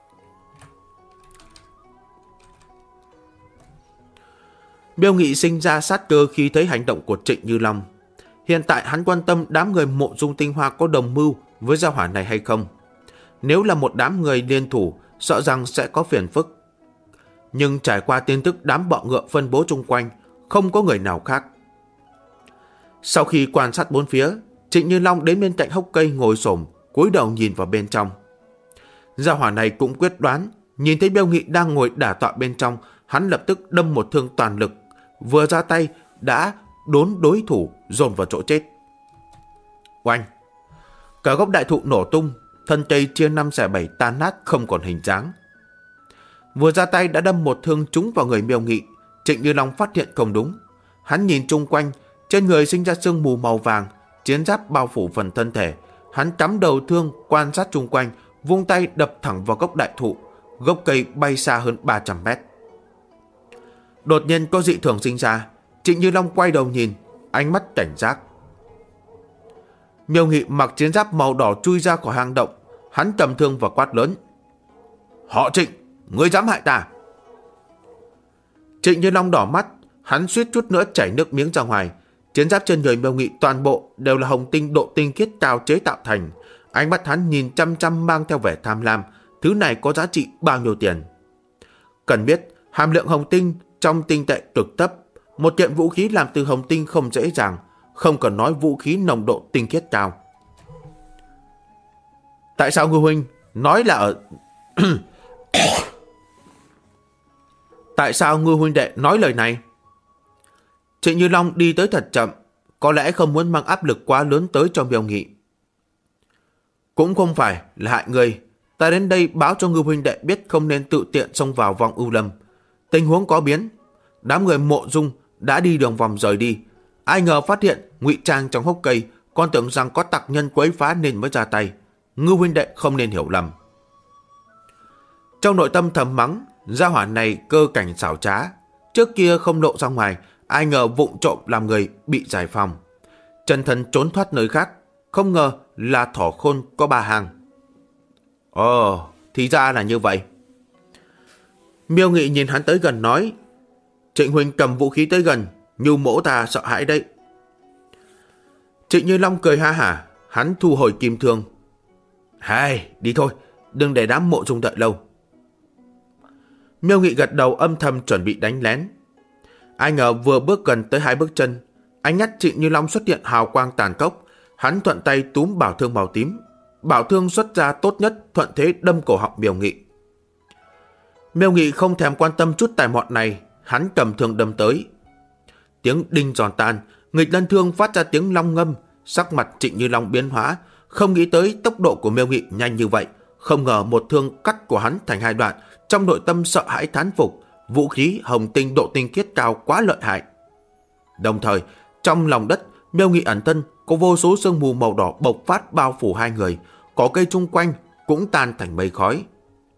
Speaker 1: Miêu Nghị sinh ra sát cơ khi thấy hành động của Trịnh Như Long. Hiện tại hắn quan tâm đám người Mộ Dung Tinh Hoa có đồng mưu với gia hỏa này hay không. Nếu là một đám người liên thủ, sợ rằng sẽ có phiền phức. Nhưng trải qua tin tức đám bọ ngựa phân bố chung quanh, không có người nào khác. Sau khi quan sát bốn phía, Trịnh Như Long đến bên cạnh hốc cây ngồi xổm, cúi đầu nhìn vào bên trong. Gia hỏa này cũng quyết đoán, nhìn thấy Miêu Nghị đang ngồi đả tọa bên trong, hắn lập tức đâm một thương toàn lực, vừa ra tay đã đốn đối thủ dồn vào chỗ chết. Oanh! Cả gốc đại thụ nổ tung, thân cây chia 5/7 tan nát không còn hình dáng. Vừa ra tay đã đâm một thương trúng vào người Miêu Nghị. Trịnh Như Long phát hiện không đúng. Hắn nhìn chung quanh, trên người sinh ra sương mù màu vàng, chiến giáp bao phủ phần thân thể. Hắn cắm đầu thương quan sát chung quanh, vung tay đập thẳng vào gốc đại thụ. Gốc cây bay xa hơn 300 mét. Đột nhiên có dị thường sinh ra. Trịnh Như Long quay đầu nhìn, ánh mắt cảnh giác. Miêu Nghị mặc chiến giáp màu đỏ chui ra khỏi hang động. Hắn cầm thương và quát lớn: Họ Trịnh, ngươi dám hại ta? Trịnh Như Long đỏ mắt, hắn suýt chút nữa chảy nước miếng ra ngoài. Chiến giáp trên người Miêu Nghị toàn bộ đều là hồng tinh độ tinh khiết cao chế tạo thành. Ánh mắt hắn nhìn chăm chăm mang theo vẻ tham lam. Thứ này có giá trị bao nhiêu tiền? Cần biết, hàm lượng hồng tinh trong tinh tệ cực thấp. Một kiện vũ khí làm từ hồng tinh không dễ dàng, không cần nói vũ khí nồng độ tinh khiết cao. Tại sao Ngư Huynh nói là ở... Tại sao Ngư Huynh đệ nói lời này? Trịnh Như Long đi tới thật chậm, có lẽ không muốn mang áp lực quá lớn tới cho Miêu Nghị. Cũng không phải là hại người, ta đến đây báo cho Ngư Huynh đệ biết không nên tự tiện xông vào vòng ưu lâm. Tình huống có biến, đám người Mộ Dung đã đi đường vòng rời đi. Ai ngờ phát hiện ngụy trang trong hốc cây Con tưởng rằng có tặc nhân quấy phá nên mới ra tay. Ngư huynh đệ không nên hiểu lầm. Trong nội tâm thầm mắng, gia hỏa này cơ cảnh xảo trá. Trước kia không lộ ra ngoài, ai ngờ vụng trộm làm người bị giải phóng. Chân thân trốn thoát nơi khác, không ngờ là thỏ khôn có 3 hàng. Ồ, thì ra là như vậy. Miêu Nghị nhìn hắn tới gần nói, Trịnh huynh cầm vũ khí tới gần, như mỗ ta sợ hãi đấy. Trịnh Như Long cười ha hả, hắn thu hồi kim thương. Hai, đi thôi, đừng để đám Mộ Dung đợi lâu. Miêu Nghị gật đầu âm thầm chuẩn bị đánh lén. Ai ngờ vừa bước gần tới 2 bước chân, ánh mắt Trịnh Như Long xuất hiện hào quang tàn khốc, hắn thuận tay túm bảo thương màu tím. Bảo thương xuất ra tốt nhất, thuận thế đâm cổ họng Miêu Nghị. Miêu Nghị không thèm quan tâm chút tài mọn này, hắn cầm thương đâm tới. Tiếng đinh giòn tan, nghịch lân thương phát ra tiếng long ngâm, sắc mặt Trịnh Như Long biến hóa, không nghĩ tới tốc độ của Miêu Nghị nhanh như vậy, không ngờ một thương cắt của hắn thành 2 đoạn, trong nội tâm sợ hãi thán phục, vũ khí hồng tinh độ tinh khiết cao quá lợi hại. Đồng thời, trong lòng đất, Miêu Nghị ẩn thân, có vô số sương mù màu đỏ bộc phát bao phủ 2 người, có cây chung quanh cũng tan thành mây khói.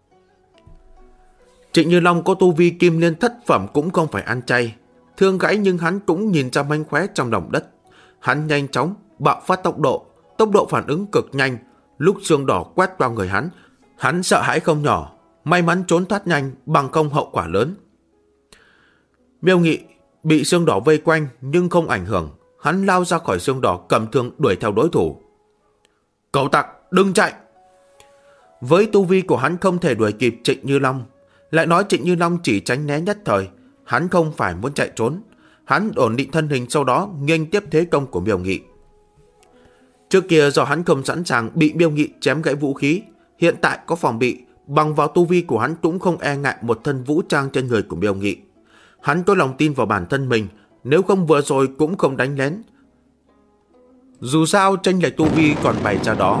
Speaker 1: Trịnh Như Long có tu vi kim liên thất phẩm cũng không phải ăn chay, thương gãy nhưng hắn cũng nhìn ra manh khóe trong lòng đất. Hắn nhanh chóng bạo phát tốc độ phản ứng cực nhanh, lúc xương đỏ quét vào người hắn sợ hãi không nhỏ, may mắn trốn thoát nhanh, bằng không hậu quả lớn. Miêu Nghị bị xương đỏ vây quanh nhưng không ảnh hưởng, hắn lao ra khỏi xương đỏ cầm thương đuổi theo đối thủ. Cậu tặc, đừng chạy! Với tu vi của hắn không thể đuổi kịp Trịnh Như Long, lại nói Trịnh Như Long chỉ tránh né nhất thời, hắn không phải muốn chạy trốn, hắn ổn định thân hình sau đó nghênh tiếp thế công của Miêu Nghị. Trước kia do hắn không sẵn sàng bị Miêu Nghị chém gãy vũ khí, hiện tại có phòng bị, bằng vào tu vi của hắn cũng không e ngại một thân vũ trang trên người của Miêu Nghị. Hắn có lòng tin vào bản thân mình, nếu không vừa rồi cũng không đánh lén. Dù sao chênh lệch tu vi còn bày ra đó.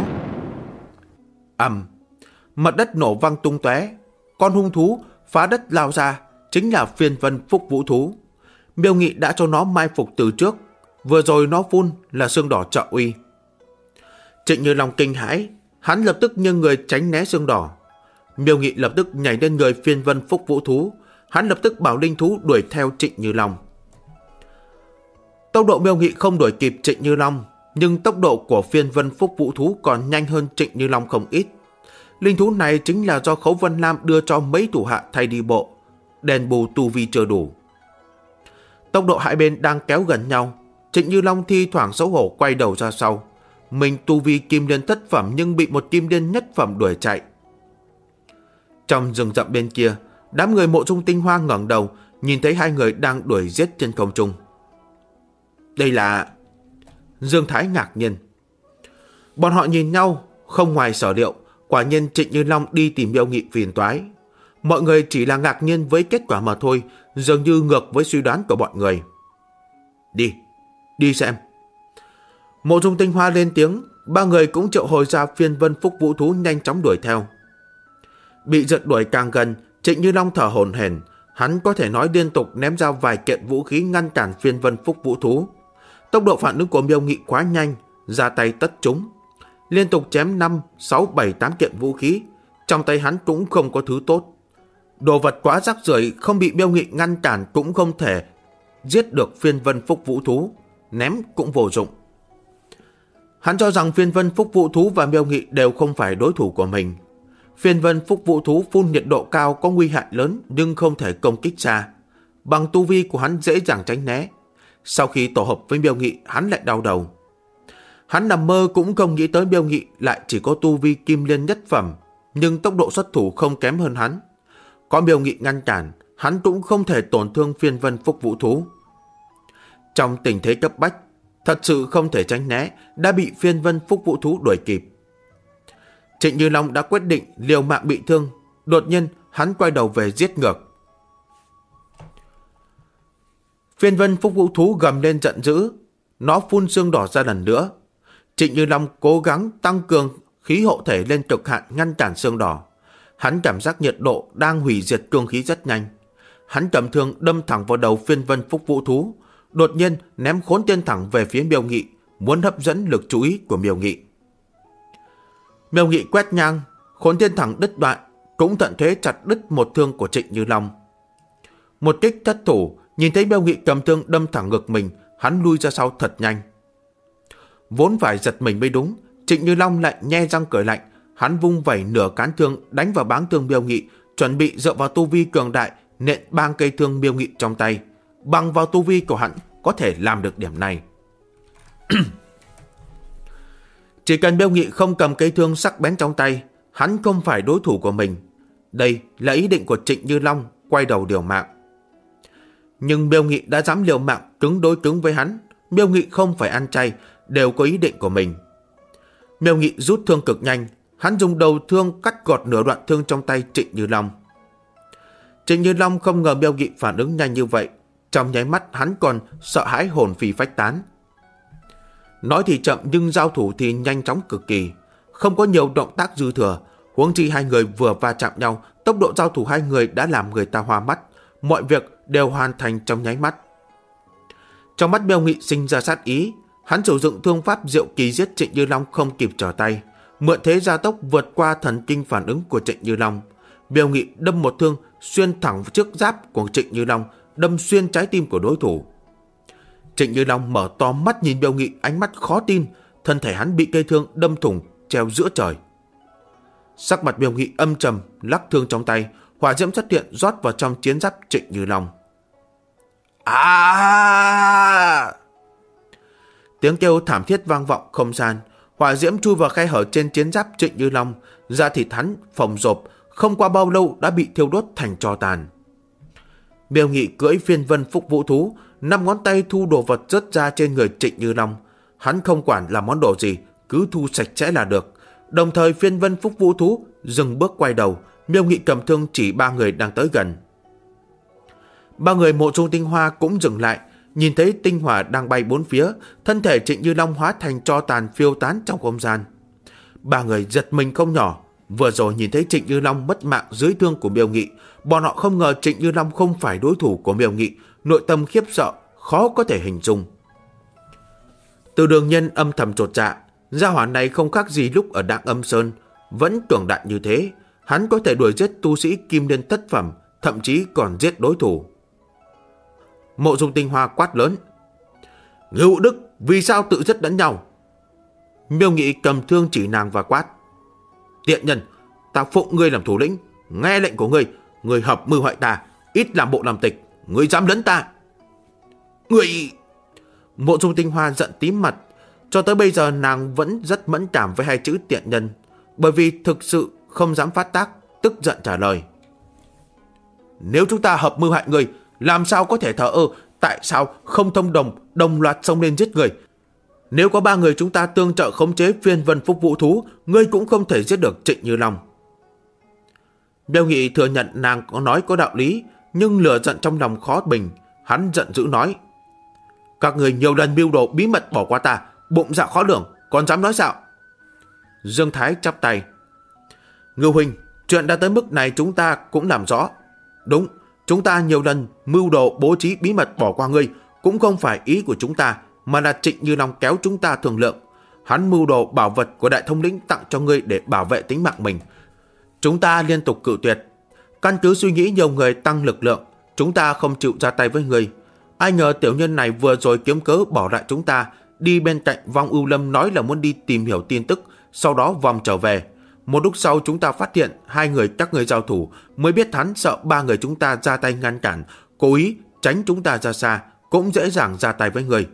Speaker 1: Mặt đất nổ vang tung tóe, con hung thú phá đất lao ra, chính là Phiên Vân Phúc Vũ thú. Miêu Nghị đã cho nó mai phục từ trước, vừa rồi nó phun là xương đỏ trợ uy. Trịnh Như Long kinh hãi, hắn lập tức nghiêng người tránh né xương đỏ. Miêu Nghị lập tức nhảy lên người Phiên Vân Phúc Vũ thú, hắn lập tức bảo linh thú đuổi theo Trịnh Như Long. Tốc độ Miêu Nghị không đuổi kịp Trịnh Như Long, nhưng tốc độ của Phiên Vân Phúc Vũ thú còn nhanh hơn Trịnh Như Long không ít. Linh thú này chính là do Khấu Vân Lam đưa cho mấy thủ hạ thay đi bộ, đền bù tu vi chưa đủ. Tốc độ hai bên đang kéo gần nhau, Trịnh Như Long thi thoảng xấu hổ quay đầu ra sau. Mình tu vi kim liên thất phẩm nhưng bị một kim liên nhất phẩm đuổi chạy. Trong rừng rậm bên kia, đám người Mộ Dung Tinh Hoa ngẩng đầu, nhìn thấy 2 người đang đuổi giết trên không trung. Đây là... Dương Thái ngạc nhiên. Bọn họ nhìn nhau, không ngoài sở liệu, quả nhiên Trịnh Như Long đi tìm Miêu Nghị phiền toái. Mọi người chỉ là ngạc nhiên với kết quả mà thôi, dường như ngược với suy đoán của bọn người. Đi xem. Mộ Dung Tinh Hoa lên tiếng, 3 người cũng triệu hồi ra Phiên Vân Phúc Vũ thú nhanh chóng đuổi theo. Bị rượt đuổi càng gần, Trịnh Như Long thở hổn hển, hắn có thể nói liên tục ném ra vài kiện vũ khí ngăn cản Phiên Vân Phúc Vũ thú. Tốc độ phản ứng của Miêu Nghị quá nhanh, ra tay tất chúng. Liên tục chém 5, 6, 7, 8 kiện vũ khí, trong tay hắn cũng không có thứ tốt. Đồ vật quá rác rưởi, không bị Miêu Nghị ngăn cản cũng không thể giết được Phiên Vân Phúc Vũ thú, ném cũng vô dụng. Hắn cho rằng Phiên Vân Phúc Vũ thú và Miêu Nghị đều không phải đối thủ của mình. Phiên Vân Phúc Vũ thú phun nhiệt độ cao có nguy hại lớn nhưng không thể công kích xa. Bằng tu vi của hắn dễ dàng tránh né. Sau khi tổ hợp với Miêu Nghị, hắn lại đau đầu. Hắn nằm mơ cũng không nghĩ tới Miêu Nghị lại chỉ có tu vi kim liên nhất phẩm, nhưng tốc độ xuất thủ không kém hơn hắn. Có Miêu Nghị ngăn cản, hắn cũng không thể tổn thương Phiên Vân Phúc Vũ thú. Trong tình thế cấp bách, thật sự không thể tránh né, đã bị Phiên Vân Phúc Vũ thú đuổi kịp. Trịnh Như Long đã quyết định liều mạng bị thương, đột nhiên hắn quay đầu về giết ngược. Phiên Vân Phúc Vũ thú gầm lên giận dữ, nó phun xương đỏ ra lần nữa. Trịnh Như Long cố gắng tăng cường khí hộ thể lên cực hạn ngăn cản xương đỏ. Hắn cảm giác nhiệt độ đang hủy diệt cương khí rất nhanh. Hắn cầm thương đâm thẳng vào đầu Phiên Vân Phúc Vũ thú, đột nhiên ném khốn tiên thẳng về phía Miêu Nghị, muốn hấp dẫn lực chú ý của Miêu Nghị. Miêu Nghị quét nhang, Khốn Thiên Thẳng đứt đoạn, cũng thuận thế chặt đứt một thương của Trịnh Như Long. Một kích thất thủ, nhìn thấy Miêu Nghị cầm thương đâm thẳng ngực mình, hắn lui ra sau thật nhanh. Vốn phải giật mình mới đúng, Trịnh Như Long lại nhe răng cười lạnh, hắn vung vẩy nửa cán thương đánh vào báng thương Miêu Nghị, chuẩn bị dựa vào tu vi cường đại nện bang cây thương Miêu Nghị trong tay. Bằng vào tu vi của hắn có thể làm được điểm này. Chỉ cần Miêu Nghị không cầm cây thương sắc bén trong tay, hắn không phải đối thủ của mình. Đây là ý định của Trịnh Như Long, quay đầu liều mạng. Nhưng Miêu Nghị đã dám liều mạng cứng đối cứng với hắn. Miêu Nghị không phải ăn chay, đều có ý định của mình. Miêu Nghị rút thương cực nhanh, hắn dùng đầu thương cắt gọt nửa đoạn thương trong tay Trịnh Như Long. Trịnh Như Long không ngờ Miêu Nghị phản ứng nhanh như vậy, trong nháy mắt hắn còn sợ hãi hồn phi phách tán. Nói thì chậm nhưng giao thủ thì nhanh chóng cực kỳ, không có nhiều động tác dư thừa, huống chi hai người vừa va chạm nhau, tốc độ giao thủ hai người đã làm người ta hoa mắt, mọi việc đều hoàn thành trong nháy mắt. Trong mắt Miêu Nghị sinh ra sát ý, hắn sử dụng thương pháp diệu kỳ giết Trịnh Như Long không kịp trở tay, mượn thế gia tốc vượt qua thần kinh phản ứng của Trịnh Như Long. Miêu Nghị đâm một thương xuyên thẳng trước giáp của Trịnh Như Long, đâm xuyên trái tim của đối thủ. Trịnh Như Long mở to mắt nhìn Miêu Nghị, ánh mắt khó tin, thân thể hắn bị cây thương đâm thủng treo giữa trời. Sắc mặt Miêu Nghị âm trầm, lắc thương trong tay, hỏa diễm xuất hiện rót vào trong chiến giáp Trịnh Như Long. Tiếng kêu thảm thiết vang vọng không gian, hỏa diễm chui vào khe hở trên chiến giáp Trịnh Như Long, da thịt hắn phồng rộp, không qua bao lâu đã bị thiêu đốt thành tro tàn. Miêu Nghị cưỡi phiên vân phúc vũ thú, 5 ngón tay thu đồ vật rớt ra trên người Trịnh Như Long. Hắn không quản là món đồ gì, cứ thu sạch sẽ là được. Đồng thời phiên vân phúc vũ thú dừng bước quay đầu, Miêu Nghị cầm thương chỉ 3 người đang tới gần. 3 người Mộ Dung Tinh Hoa cũng dừng lại, nhìn thấy tinh hỏa đang bay bốn phía, thân thể Trịnh Như Long hóa thành tro tàn phiêu tán trong không gian. 3 người giật mình không nhỏ, vừa rồi nhìn thấy Trịnh Như Long mất mạng dưới thương của Miêu Nghị, bọn họ không ngờ Trịnh Như Long không phải đối thủ của Miêu Nghị, nội tâm khiếp sợ, khó có thể hình dung. Từ Đường Nhân âm thầm chột dạ, gia hỏa này không khác gì lúc ở Đặng Âm Sơn, vẫn cường đại như thế, hắn có thể đuổi giết tu sĩ kim liên thất phẩm, thậm chí còn giết đối thủ. Mộ Dung Tinh Hoa quát lớn: Ngưu Đức, vì sao tự giết lẫn nhau? Miêu Nghị cầm thương chỉ nàng và quát: Tiện nhân, ta phụng ngươi làm thủ lĩnh, nghe lệnh của ngươi, ngươi hợp mưu hại ta, ít làm bộ làm tịch, ngươi dám lấn ta. Ngươi... Mộ Dung Tinh Hoa giận tím mặt, cho tới bây giờ nàng vẫn rất mẫn cảm với hai chữ tiện nhân, bởi vì thực sự không dám phát tác, tức giận trả lời: Nếu chúng ta hợp mưu hại ngươi, làm sao có thể thờ ơ, tại sao không thông đồng loạt xông lên giết người? Nếu có 3 người chúng ta tương trợ khống chế phiên vân phúc vũ thú, ngươi cũng không thể giết được Trịnh Như Long. Miêu Nghị thừa nhận nàng có nói có đạo lý, nhưng lửa giận trong lòng khó bình, hắn giận dữ nói: Các người nhiều lần mưu đồ bí mật bỏ qua ta, bụng dạ khó lường, còn dám nói sao? Dương Thái chắp tay: Ngưu huynh, chuyện đã tới mức này chúng ta cũng làm rõ. Đúng, chúng ta nhiều lần mưu đồ bố trí bí mật bỏ qua ngươi, cũng không phải ý của chúng ta, mà là Trịnh Như Long kéo chúng ta thương lượng. Hắn mưu đồ bảo vật của đại thống lĩnh tặng cho ngươi để bảo vệ tính mạng mình. Chúng ta liên tục cự tuyệt. Căn cứ suy nghĩ nhiều người tăng lực lượng, chúng ta không chịu ra tay với ngươi. Ai ngờ tiểu nhân này vừa rồi kiếm cớ bỏ lại chúng ta, đi bên cạnh Vong Ưu Lâm nói là muốn đi tìm hiểu tin tức, sau đó vòng trở về. Một lúc sau chúng ta phát hiện 2 người các ngươi giao thủ, mới biết hắn sợ 3 người chúng ta ra tay ngăn cản, cố ý tránh chúng ta ra xa, cũng dễ dàng ra tay với ngươi.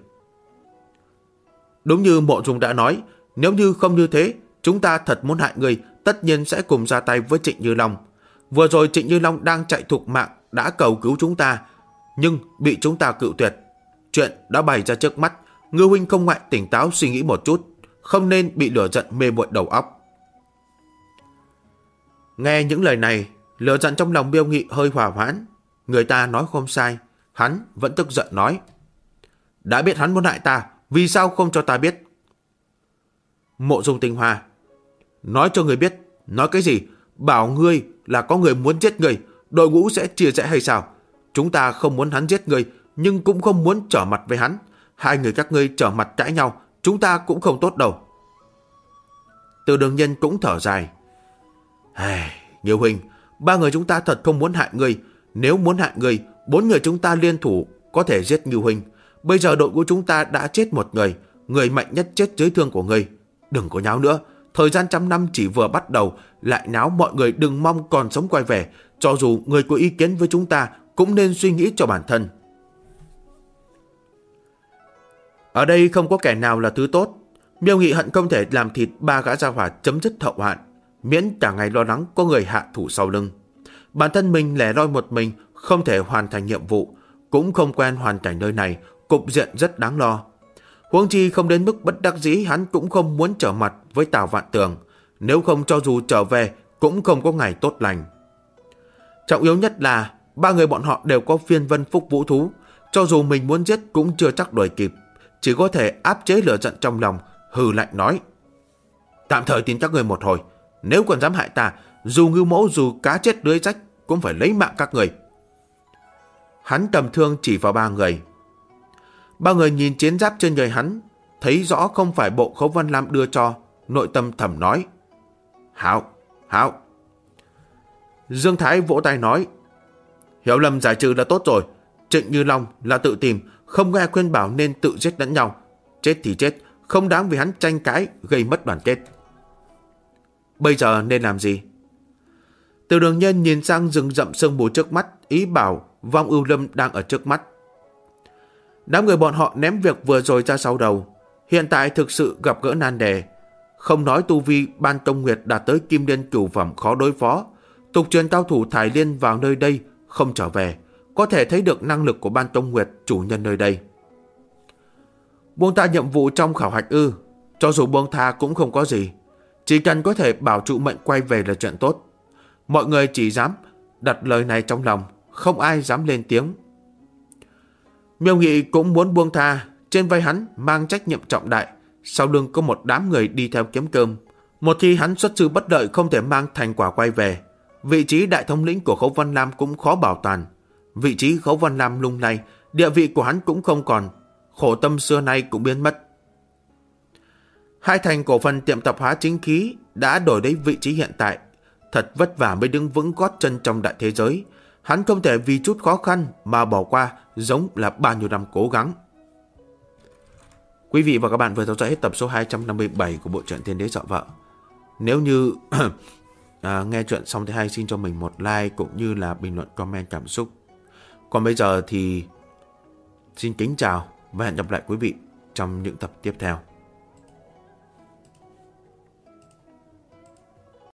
Speaker 1: Đúng như Mộ Dung đã nói, nếu như không như thế, chúng ta thật muốn hại ngươi, tất nhiên sẽ cùng ra tay với Trịnh Như Long. Vừa rồi Trịnh Như Long đang chạy thục mạng, đã cầu cứu chúng ta, nhưng bị chúng ta cự tuyệt. Chuyện đã bày ra trước mắt, Ngưu huynh không ngại tỉnh táo suy nghĩ một chút, không nên bị lửa giận mê muội đầu óc. Nghe những lời này, lửa giận trong lòng Miêu Nghị hơi hòa hoãn. Người ta nói không sai, hắn vẫn tức giận nói: Đã biết hắn muốn hại ta, vì sao không cho ta biết? Mộ Dung Tinh Hoa: Nói cho người biết. Nói cái gì? Bảo ngươi là có người muốn giết ngươi, đội ngũ sẽ chia rẽ hay sao? Chúng ta không muốn hắn giết ngươi, nhưng cũng không muốn trở mặt với hắn. 2 người các ngươi trở mặt cãi nhau, chúng ta cũng không tốt đâu. Từ Đường Nhân cũng thở dài. Nghiêu huynh, 3 người chúng ta thật không muốn hại ngươi. Nếu muốn hại ngươi, 4 người chúng ta liên thủ có thể giết Nghiêu huynh. Bây giờ đội của chúng ta đã chết một người, người mạnh nhất chết dưới thương của ngươi. Đừng có nháo nữa, thời gian 100 năm chỉ vừa bắt đầu, lại náo mọi người đừng mong còn sống quay về. Cho dù người có ý kiến với chúng ta, cũng nên suy nghĩ cho bản thân. Ở đây không có kẻ nào là thứ tốt. Miêu Nghị hận không thể làm thịt 3 gã gia hỏa chấm dứt hậu hoạn, miễn cả ngày lo lắng có người hạ thủ sau lưng. Bản thân mình lẻ loi một mình, không thể hoàn thành nhiệm vụ, cũng không quen hoàn cảnh nơi này, cục diện rất đáng lo. Huống chi không đến mức bất đắc dĩ, hắn cũng không muốn trở mặt với Tào Vạn Tường, nếu không cho dù trở về cũng không có ngày tốt lành. Trọng yếu nhất là 3 người bọn họ đều có phiên vân phúc vũ thú, cho dù mình muốn giết cũng chưa chắc đuổi kịp, chỉ có thể áp chế lửa giận trong lòng, hừ lạnh nói: tạm thời tin các người một hồi, nếu còn dám hại ta, dù ngưu mẫu dù cá chết lưới rách cũng phải lấy mạng các người. Hắn cầm thương chỉ vào 3 người. 3 người nhìn chiến giáp trên người hắn, thấy rõ không phải bộ Khấu Văn Lam đưa cho, nội tâm thầm nói: hảo. Dương Thái vỗ tay nói: hiểu lầm giải trừ là tốt rồi. Trịnh Như Long là tự tìm, không nghe khuyên bảo nên tự giết lẫn nhau. Chết thì chết, không đáng vì hắn tranh cãi gây mất đoàn kết. Bây giờ nên làm gì? Từ Đường Nhân nhìn sang rừng rậm sương mù trước mắt, ý bảo Vong Ưu Lâm đang ở trước mắt. Đám người bọn họ ném việc vừa rồi ra sau đầu, hiện tại thực sự gặp gỡ nan đề. Không nói tu vi Ban Tông Nguyệt đạt tới Kim Liên cửu phẩm khó đối phó, tục truyền cao thủ Thải Liên vào nơi đây không trở về, có thể thấy được năng lực của Ban Tông Nguyệt chủ nhân nơi đây. Buông tha nhiệm vụ trong khảo hạch ư? Cho dù buông tha cũng không có gì, chỉ cần có thể bảo trụ mệnh quay về là chuyện tốt. Mọi người chỉ dám đặt lời này trong lòng, không ai dám lên tiếng. Miêu Nghị cũng muốn buông tha, trên vai hắn mang trách nhiệm trọng đại, sau lưng có một đám người đi theo kiếm cơm. Một khi hắn xuất sư bất lợi không thể mang thành quả quay về, vị trí đại thống lĩnh của Khấu Văn Lam cũng khó bảo toàn. Vị trí Khấu Văn Lam lung lay, địa vị của hắn cũng không còn, khổ tâm xưa nay cũng biến mất. 2 thành cổ phần tiệm tạp hóa chính khí đã đổi lấy vị trí hiện tại, thật vất vả mới đứng vững gót chân trong đại thế giới. Hắn không thể vì chút khó khăn mà bỏ qua, giống là bao nhiêu năm cố gắng. Quý vị và các bạn vừa theo dõi hết tập số 257 của bộ truyện Tiên Đế Dọa Vợ. Nếu như nghe chuyện xong thấy hay, xin cho mình một like cũng như là bình luận comment cảm xúc. Còn bây giờ thì xin kính chào và hẹn gặp lại quý vị trong những tập tiếp theo.